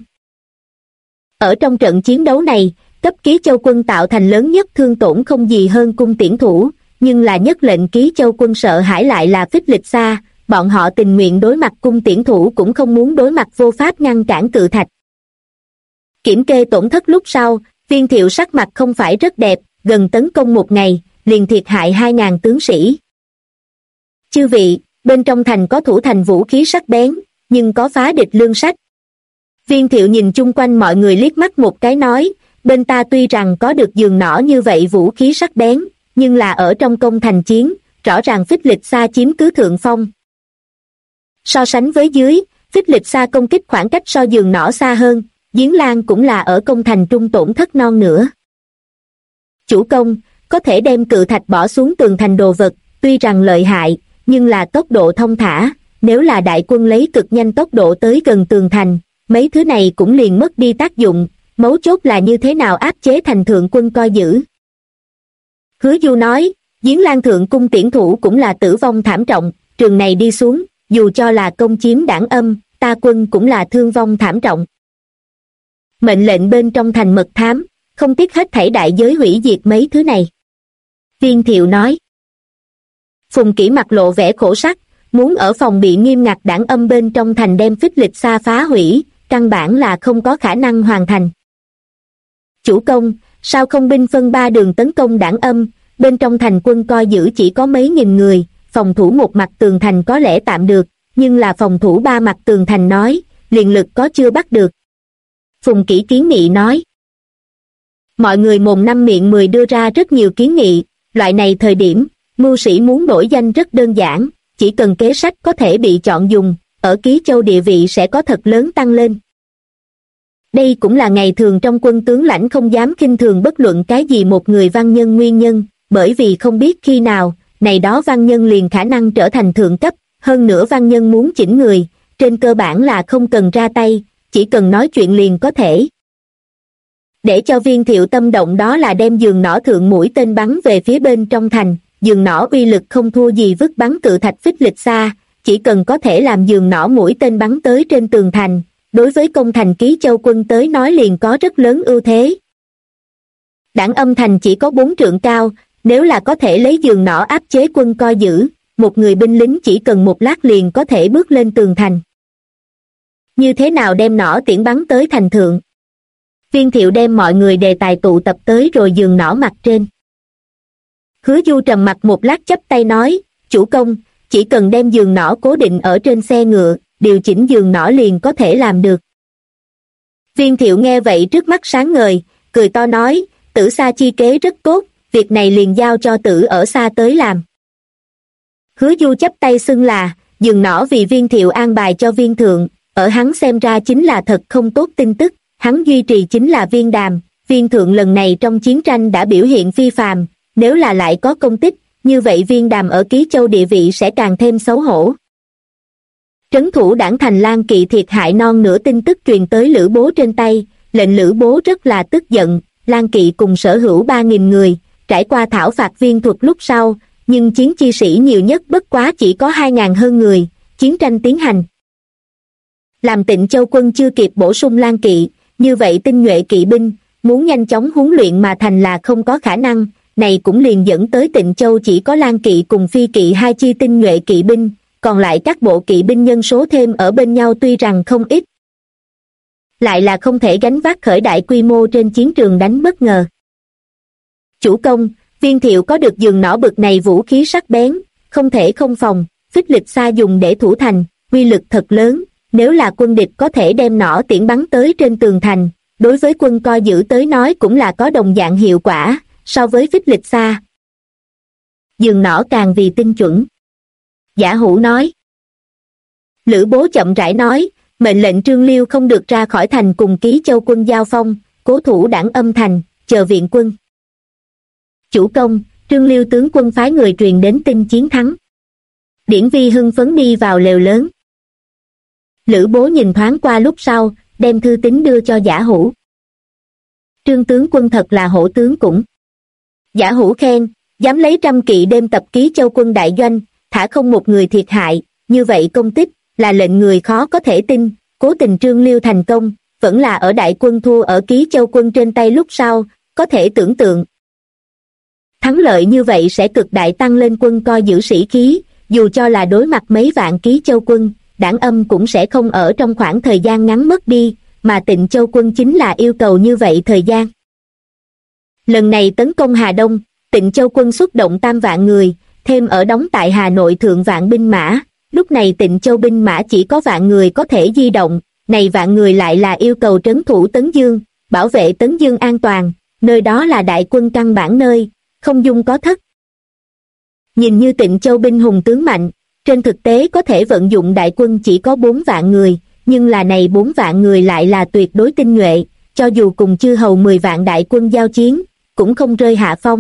Ở trong trận chiến đấu này, cấp Ký Châu quân tạo thành lớn nhất thương tổn không gì hơn cung tiễn thủ, nhưng là nhất lệnh Ký Châu quân sợ hãi lại là Phích Lịch Sa, bọn họ tình nguyện đối mặt cung tiễn thủ cũng không muốn đối mặt vô pháp ngăn cản cự thạch. Kiểm kê tổn thất lúc sau, Viên Thiệu sắc mặt không phải rất đẹp, gần tấn công một ngày, liền thiệt hại 2.000 tướng sĩ. Chư vị, bên trong thành có thủ thành vũ khí sắc bén, nhưng có phá địch lương sách. Viên Thiệu nhìn chung quanh mọi người liếc mắt một cái nói, bên ta tuy rằng có được giường nỏ như vậy vũ khí sắc bén, nhưng là ở trong công thành chiến, rõ ràng Phích Lịch Sa chiếm cứ thượng phong. So sánh với dưới, Phích Lịch Sa công kích khoảng cách so giường nỏ xa hơn, Giếng Lan cũng là ở công thành trung tổn thất non nữa. Chủ công, có thể đem cự thạch bỏ xuống tường thành đồ vật, tuy rằng lợi hại, nhưng là tốc độ thông thả, nếu là đại quân lấy cực nhanh tốc độ tới gần tường thành, mấy thứ này cũng liền mất đi tác dụng, mấu chốt là như thế nào áp chế thành thượng quân coi giữ. Hứa Du nói, Giếng Lan thượng cung tiễn thủ cũng là tử vong thảm trọng, trường này đi xuống, dù cho là công chiếm Đảng Âm, ta quân cũng là thương vong thảm trọng. Mệnh lệnh bên trong thành mật thám, không tiếc hết thảy đại giới hủy diệt mấy thứ này. Viên Thiệu nói. Phùng Kỷ mặt lộ vẻ khổ sắc, muốn ở phòng bị nghiêm ngặt Đảng Âm bên trong thành đem Phích Lịch Sa phá hủy, căn bản là không có khả năng hoàn thành. Chủ công, sao không binh phân ba đường tấn công Đảng Âm, bên trong thành quân coi giữ chỉ có mấy nghìn người, phòng thủ một mặt tường thành có lẽ tạm được, nhưng là phòng thủ ba mặt tường thành nói, liền lực có chưa bắt được. Phùng Kỷ kiến nghị nói. Mọi người mồm năm miệng mười đưa ra rất nhiều kiến nghị, loại này thời điểm, mưu sĩ muốn nổi danh rất đơn giản, chỉ cần kế sách có thể bị chọn dùng, ở Ký Châu địa vị sẽ có thật lớn tăng lên. Đây cũng là ngày thường trong quân tướng lãnh không dám khinh thường bất luận cái gì một người văn nhân nguyên nhân, bởi vì không biết khi nào, này đó văn nhân liền khả năng trở thành thượng cấp, hơn nữa văn nhân muốn chỉnh người, trên cơ bản là không cần ra tay, chỉ cần nói chuyện liền có thể. Để cho Viên Thiệu tâm động đó là đem giường nỏ thượng mũi tên bắn về phía bên trong thành, giường nỏ uy lực không thua gì vứt bắn cự thạch Phích Lịch Sa, chỉ cần có thể làm giường nỏ mũi tên bắn tới trên tường thành, đối với công thành Ký Châu quân tới nói liền có rất lớn ưu thế. Đảng Âm thành chỉ có 4 trượng cao, nếu là có thể lấy giường nỏ áp chế quân coi giữ, một người binh lính chỉ cần một lát liền có thể bước lên tường thành. Như thế nào đem nỏ tiễn bắn tới thành thượng? Viên Thiệu đem mọi người đề tài tụ tập tới rồi giường nỏ mặt trên. Hứa Du trầm mặt một lát chắp tay nói, chủ công, chỉ cần đem giường nỏ cố định ở trên xe ngựa, điều chỉnh giường nỏ liền có thể làm được. Viên Thiệu nghe vậy trước mắt sáng ngời, cười to nói, Tử Sa chi kế rất tốt, việc này liền giao cho Tử ở xa tới làm. Hứa Du chắp tay xưng là, giường nỏ vì Viên Thiệu an bài cho Viên Thượng, ở hắn xem ra chính là thật không tốt tin tức, hắn duy trì chính là Viên Đàm, Viên Thượng lần này trong chiến tranh đã biểu hiện phi phàm, nếu là lại có công tích, như vậy Viên Đàm ở Ký Châu địa vị sẽ càng thêm xấu hổ. Trấn thủ Đảng thành Lan Kỵ thiệt hại non nửa tin tức truyền tới Lữ Bố trên tay, lệnh Lữ Bố rất là tức giận, Lan Kỵ cùng sở hữu 3.000 người, trải qua thảo phạt viên thuật lúc sau, nhưng chiến chi sĩ nhiều nhất bất quá chỉ có 2.000 hơn người, chiến tranh tiến hành. Làm Tịnh Châu quân chưa kịp bổ sung Lan Kỵ, như vậy tinh nhuệ kỵ binh, muốn nhanh chóng huấn luyện mà thành là không có khả năng, này cũng liền dẫn tới Tịnh Châu chỉ có Lan Kỵ cùng Phi Kỵ hai chi tinh nhuệ kỵ binh, còn lại các bộ kỵ binh nhân số thêm ở bên nhau tuy rằng không ít, lại là không thể gánh vác khởi đại quy mô trên chiến trường đánh bất ngờ. Chủ công, Viên Thiệu có được giường nỏ bực này vũ khí sắc bén, không thể không phòng, Phích Lịch Sa dùng để thủ thành, uy lực thật lớn, nếu là quân địch có thể đem nỏ tiễn bắn tới trên tường thành, đối với quân coi giữ tới nói cũng là có đồng dạng hiệu quả, so với Phích Lịch Sa. Giường nỏ càng vì tinh chuẩn. Giả Hữu nói. Lữ Bố chậm rãi nói, mệnh lệnh Trương Liêu không được ra khỏi thành cùng Ký Châu quân giao phong, cố thủ Đảng Âm thành, chờ viện quân. Chủ công, Trương Liêu tướng quân phái người truyền đến tin chiến thắng. Điển Vi hưng phấn đi vào lều lớn. Lữ Bố nhìn thoáng qua lúc sau, đem thư tín đưa cho Giả Hủ. Trương tướng quân thật là hổ tướng cũng. Giả Hủ khen, dám lấy 100 kỵ đêm tập ký Châu quân đại doanh, thả không một người thiệt hại, như vậy công tích, là lệnh người khó có thể tin. Cố tình Trương Liêu thành công, vẫn là ở đại quân thua ở Ký Châu quân trên tay lúc sau, có thể tưởng tượng. Thắng lợi như vậy sẽ cực đại tăng lên quân coi giữ sĩ khí, dù cho là đối mặt mấy vạn Ký Châu quân, Đảng Âm cũng sẽ không ở trong khoảng thời gian ngắn mất đi, mà Tịnh Châu quân chính là yêu cầu như vậy thời gian. Lần này tấn công Hà Đông, Tịnh Châu quân xuất động 3 vạn người, thêm ở đóng tại Hà Nội thượng vạn binh mã, lúc này Tịnh Châu binh mã chỉ có vạn người có thể di động, này vạn người lại là yêu cầu trấn thủ Tấn Dương, bảo vệ Tấn Dương an toàn, nơi đó là đại quân căn bản nơi, không dung có thất. Nhìn như Tịnh Châu binh hùng tướng mạnh, trên thực tế có thể vận dụng đại quân chỉ có 4 vạn người, nhưng là này 4 vạn người lại là tuyệt đối tinh nhuệ, cho dù cùng chư hầu 10 vạn đại quân giao chiến, cũng không rơi hạ phong.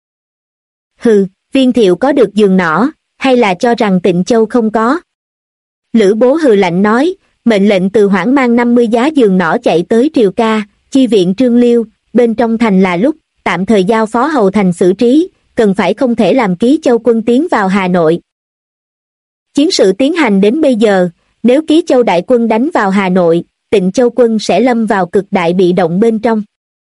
Hừ, Viên Thiệu có được giường nỏ, hay là cho rằng Tịnh Châu không có? Lữ Bố hừ lạnh nói, mệnh lệnh từ Hoảng mang 50 giá giường nỏ chạy tới Triều Ca, chi viện Trương Liêu, bên trong thành là lúc, tạm thời giao phó hầu thành xử trí, cần phải không thể làm Ký Châu quân tiến vào Hà Nội. Chiến sự tiến hành đến bây giờ, nếu Ký Châu đại quân đánh vào Hà Nội, Tịnh Châu quân sẽ lâm vào cực đại bị động bên trong.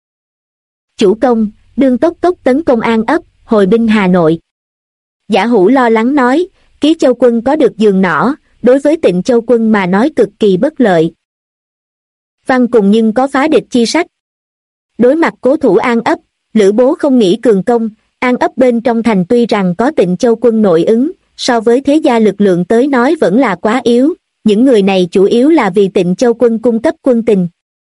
Chủ công, đương tốc tốc tấn công An Ấp, hồi binh Hà Nội. Giả Hủ lo lắng nói, Ký Châu quân có được giường nỏ, đối với Tịnh Châu quân mà nói cực kỳ bất lợi. Văn cùng nhưng có phá địch chi sách. Đối mặt cố thủ An Ấp, Lữ Bố không nghĩ cường công, An Ấp bên trong thành tuy rằng có Tịnh Châu quân nội ứng, so với thế gia lực lượng tới nói vẫn là quá yếu, những người này chủ yếu là vì Tịnh Châu quân cung cấp quân tình.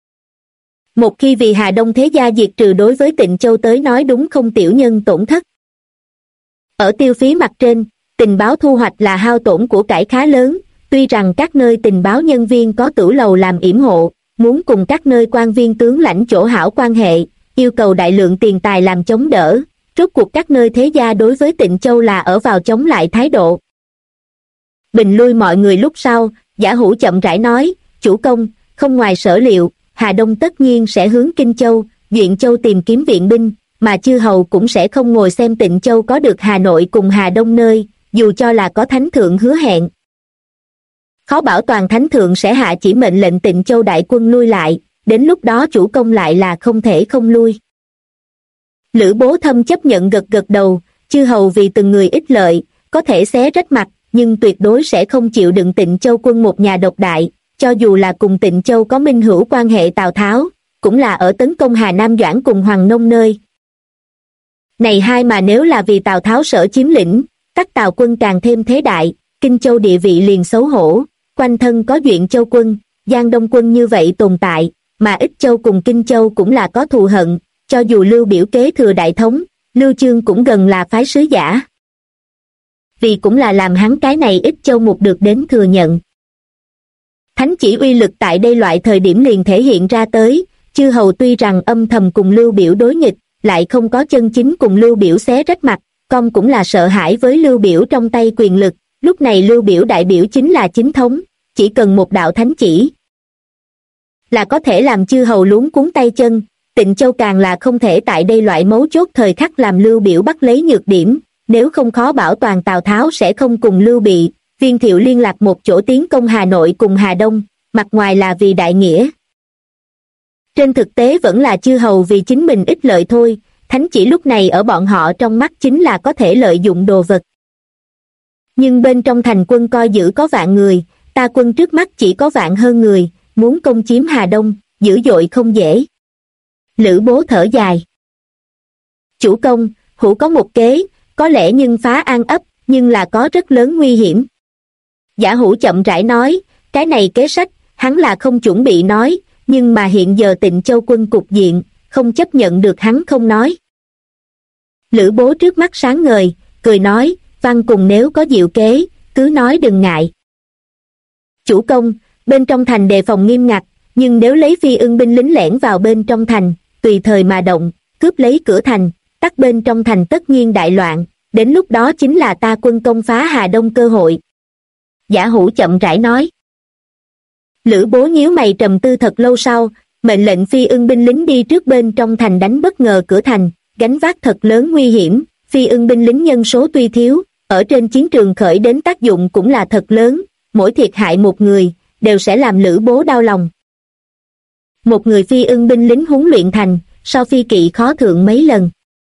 Một khi vì Hà Đông thế gia diệt trừ đối với Tịnh Châu tới nói đúng không tiểu nhân tổn thất. Ở tiêu phí mặt trên, tình báo thu hoạch là hao tổn của cải khá lớn, tuy rằng các nơi tình báo nhân viên có tửu lầu làm yểm hộ, muốn cùng các nơi quan viên tướng lãnh chỗ hảo quan hệ, yêu cầu đại lượng tiền tài làm chống đỡ, rốt cuộc các nơi thế gia đối với Tịnh Châu là ở vào chống lại thái độ. Bình lui mọi người lúc sau, Giả Hủ chậm rãi nói, chủ công, không ngoài sở liệu, Hà Đông tất nhiên sẽ hướng Kinh Châu, Duyện Châu tìm kiếm viện binh, mà chư hầu cũng sẽ không ngồi xem Tịnh Châu có được Hà Nội cùng Hà Đông nơi, dù cho là có thánh thượng hứa hẹn. Khó bảo toàn thánh thượng sẽ hạ chỉ mệnh lệnh Tịnh Châu đại quân lui lại, đến lúc đó chủ công lại là không thể không lui. Lữ Bố Thâm chấp nhận gật gật đầu, chư hầu vì từng người ích lợi, có thể xé rách mặt, nhưng tuyệt đối sẽ không chịu đựng Tịnh Châu quân một nhà độc đại, cho dù là cùng Tịnh Châu có minh hữu quan hệ Tào Tháo, cũng là ở tấn công Hà Nam Doãn cùng Hoàng Nông nơi. Này hai mà nếu là vì Tào Tháo sở chiếm lĩnh, các Tào quân càng thêm thế đại, Kinh Châu địa vị liền xấu hổ, quanh thân có Duyện Châu quân, Giang Đông quân như vậy tồn tại, mà Ích Châu cùng Kinh Châu cũng là có thù hận, cho dù Lưu Biểu kế thừa đại thống, Lưu Chương cũng gần là phái sứ giả. Vì cũng là làm hắn cái này Ích Châu mục được đến thừa nhận. Thánh chỉ uy lực tại đây loại thời điểm liền thể hiện ra tới, chư hầu tuy rằng âm thầm cùng Lưu Biểu đối nghịch, lại không có chân chính cùng Lưu Biểu xé rách mặt, con cũng là sợ hãi với Lưu Biểu trong tay quyền lực, lúc này Lưu Biểu đại biểu chính là chính thống, chỉ cần một đạo thánh chỉ là có thể làm chư hầu luống cuống tay chân. Tịnh Châu càng là không thể tại đây loại mấu chốt thời khắc làm Lưu Biểu bắt lấy nhược điểm, nếu không khó bảo toàn Tào Tháo sẽ không cùng Lưu Bị, Viên Thiệu liên lạc một chỗ tiến công Hà Nội cùng Hà Đông, mặt ngoài là vì đại nghĩa. Trên thực tế vẫn là chư hầu vì chính mình ích lợi thôi, thánh chỉ lúc này ở bọn họ trong mắt chính là có thể lợi dụng đồ vật. Nhưng bên trong thành quân coi giữ có vạn người, ta quân trước mắt chỉ có vạn hơn người, muốn công chiếm Hà Đông, dữ dội không dễ. Lữ Bố thở dài. Chủ công, Hữu có một kế, có lẽ nhưng phá An Ấp, nhưng là có rất lớn nguy hiểm. Giả Hủ chậm rãi nói, cái này kế sách, hắn là không chuẩn bị nói, nhưng mà hiện giờ Tịnh Châu quân cục diện, không chấp nhận được hắn không nói. Lữ Bố trước mắt sáng ngời, cười nói, Văn cùng nếu có diệu kế, cứ nói đừng ngại. Chủ công, bên trong thành đề phòng nghiêm ngặt, nhưng nếu lấy phi ưng binh lính lẻn vào bên trong thành, tùy thời mà động, cướp lấy cửa thành, tắc bên trong thành tất nhiên đại loạn, đến lúc đó chính là ta quân công phá Hà Đông cơ hội. Giả Hủ chậm rãi nói. Lữ Bố nhíu mày trầm tư thật lâu sau, mệnh lệnh Phi Ưng binh lính đi trước bên trong thành đánh bất ngờ cửa thành, gánh vác thật lớn nguy hiểm. Phi Ưng binh lính nhân số tuy thiếu, ở trên chiến trường khởi đến tác dụng cũng là thật lớn, mỗi thiệt hại một người, đều sẽ làm Lữ Bố đau lòng. Một người Phi Ưng binh lính huấn luyện thành, so phi kỵ khó thượng mấy lần.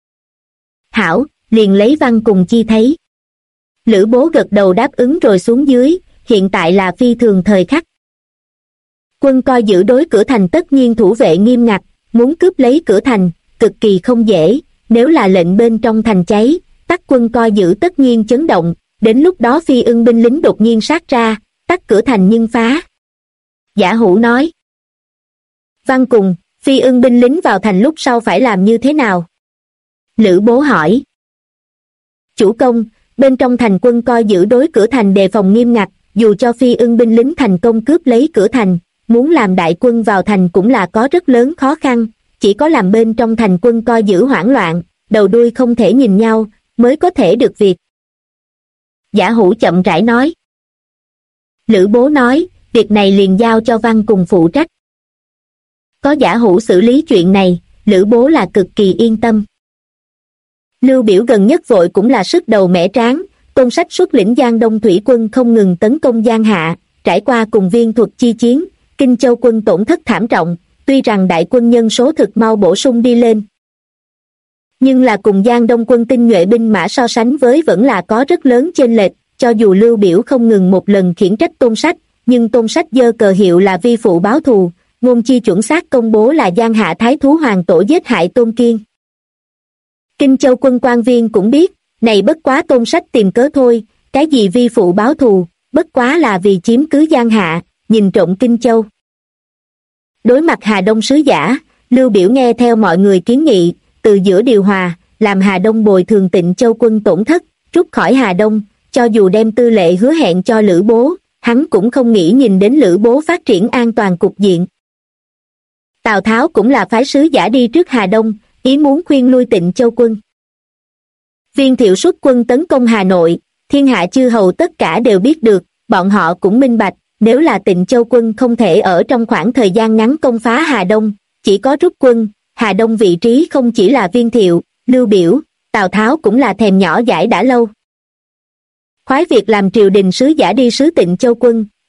Hảo, liền lấy Văn Cùng chi thấy. Lữ Bố gật đầu đáp ứng rồi xuống dưới, hiện tại là phi thường thời khắc. Quân coi giữ đối cửa thành tất nhiên thủ vệ nghiêm ngặt, muốn cướp lấy cửa thành, cực kỳ không dễ, nếu là lệnh bên trong thành cháy, tắc quân coi giữ tất nhiên chấn động, đến lúc đó Phi Ưng binh lính đột nhiên sát ra, tắc cửa thành nhưng phá. Giả Hủ nói. Văn Cùng, Phi Ưng binh lính vào thành lúc sau phải làm như thế nào? Lữ Bố hỏi. Chủ công, bên trong thành quân coi giữ đối cửa thành đề phòng nghiêm ngặt, dù cho Phi Ưng binh lính thành công cướp lấy cửa thành, muốn làm đại quân vào thành cũng là có rất lớn khó khăn, chỉ có làm bên trong thành quân coi giữ hoảng loạn, đầu đuôi không thể nhìn nhau, mới có thể được việc. Giả Hủ chậm rãi nói. Lữ Bố nói, việc này liền giao cho Văn Cùng phụ trách. Có Giả Hủ xử lý chuyện này, Lữ Bố là cực kỳ yên tâm. Lưu Biểu gần nhất vội cũng là sức đầu mẻ tráng, Tôn Sách xuất lĩnh Giang Đông thủy quân không ngừng tấn công Giang Hạ, trải qua cùng Viên Thuật chi chiến, Kinh Châu quân tổn thất thảm trọng, tuy rằng đại quân nhân số thực mau bổ sung đi lên. Nhưng là cùng Giang Đông quân tinh nhuệ binh mã so sánh với vẫn là có rất lớn chênh lệch, cho dù Lưu Biểu không ngừng một lần khiển trách Tôn Sách, nhưng Tôn Sách giơ cờ hiệu là vi phụ báo thù, ngôn chi chuẩn xác công bố là Giang Hạ Thái Thú Hoàng Tổ giết hại Tôn Kiên. Kinh Châu quân quan viên cũng biết, này bất quá Tôn Sách tìm cớ thôi, cái gì vi phụ báo thù, bất quá là vì chiếm cứ Giang Hạ, nhìn trộm Kinh Châu. Đối mặt Hà Đông sứ giả, Lưu Biểu nghe theo mọi người kiến nghị, từ giữa điều hòa, làm Hà Đông bồi thường Tịnh Châu quân tổn thất, rút khỏi Hà Đông, cho dù đem tư lệ hứa hẹn cho Lữ Bố, hắn cũng không nghĩ nhìn đến Lữ Bố phát triển an toàn cục diện. Tào Tháo cũng là phái sứ giả đi trước Hà Đông, ý muốn khuyên lui Tịnh Châu quân. Viên Thiệu xuất quân tấn công Hà Nội, thiên hạ chư hầu tất cả đều biết được, bọn họ cũng minh bạch, nếu là Tịnh Châu quân không thể ở trong khoảng thời gian ngắn công phá Hà Đông, chỉ có rút quân, Hà Đông vị trí không chỉ là Viên Thiệu, Lưu Biểu, Tào Tháo cũng là thèm nhỏ dãi đã lâu. Khoái việc làm triều đình sứ giả đi sứ Tịnh Châu quân,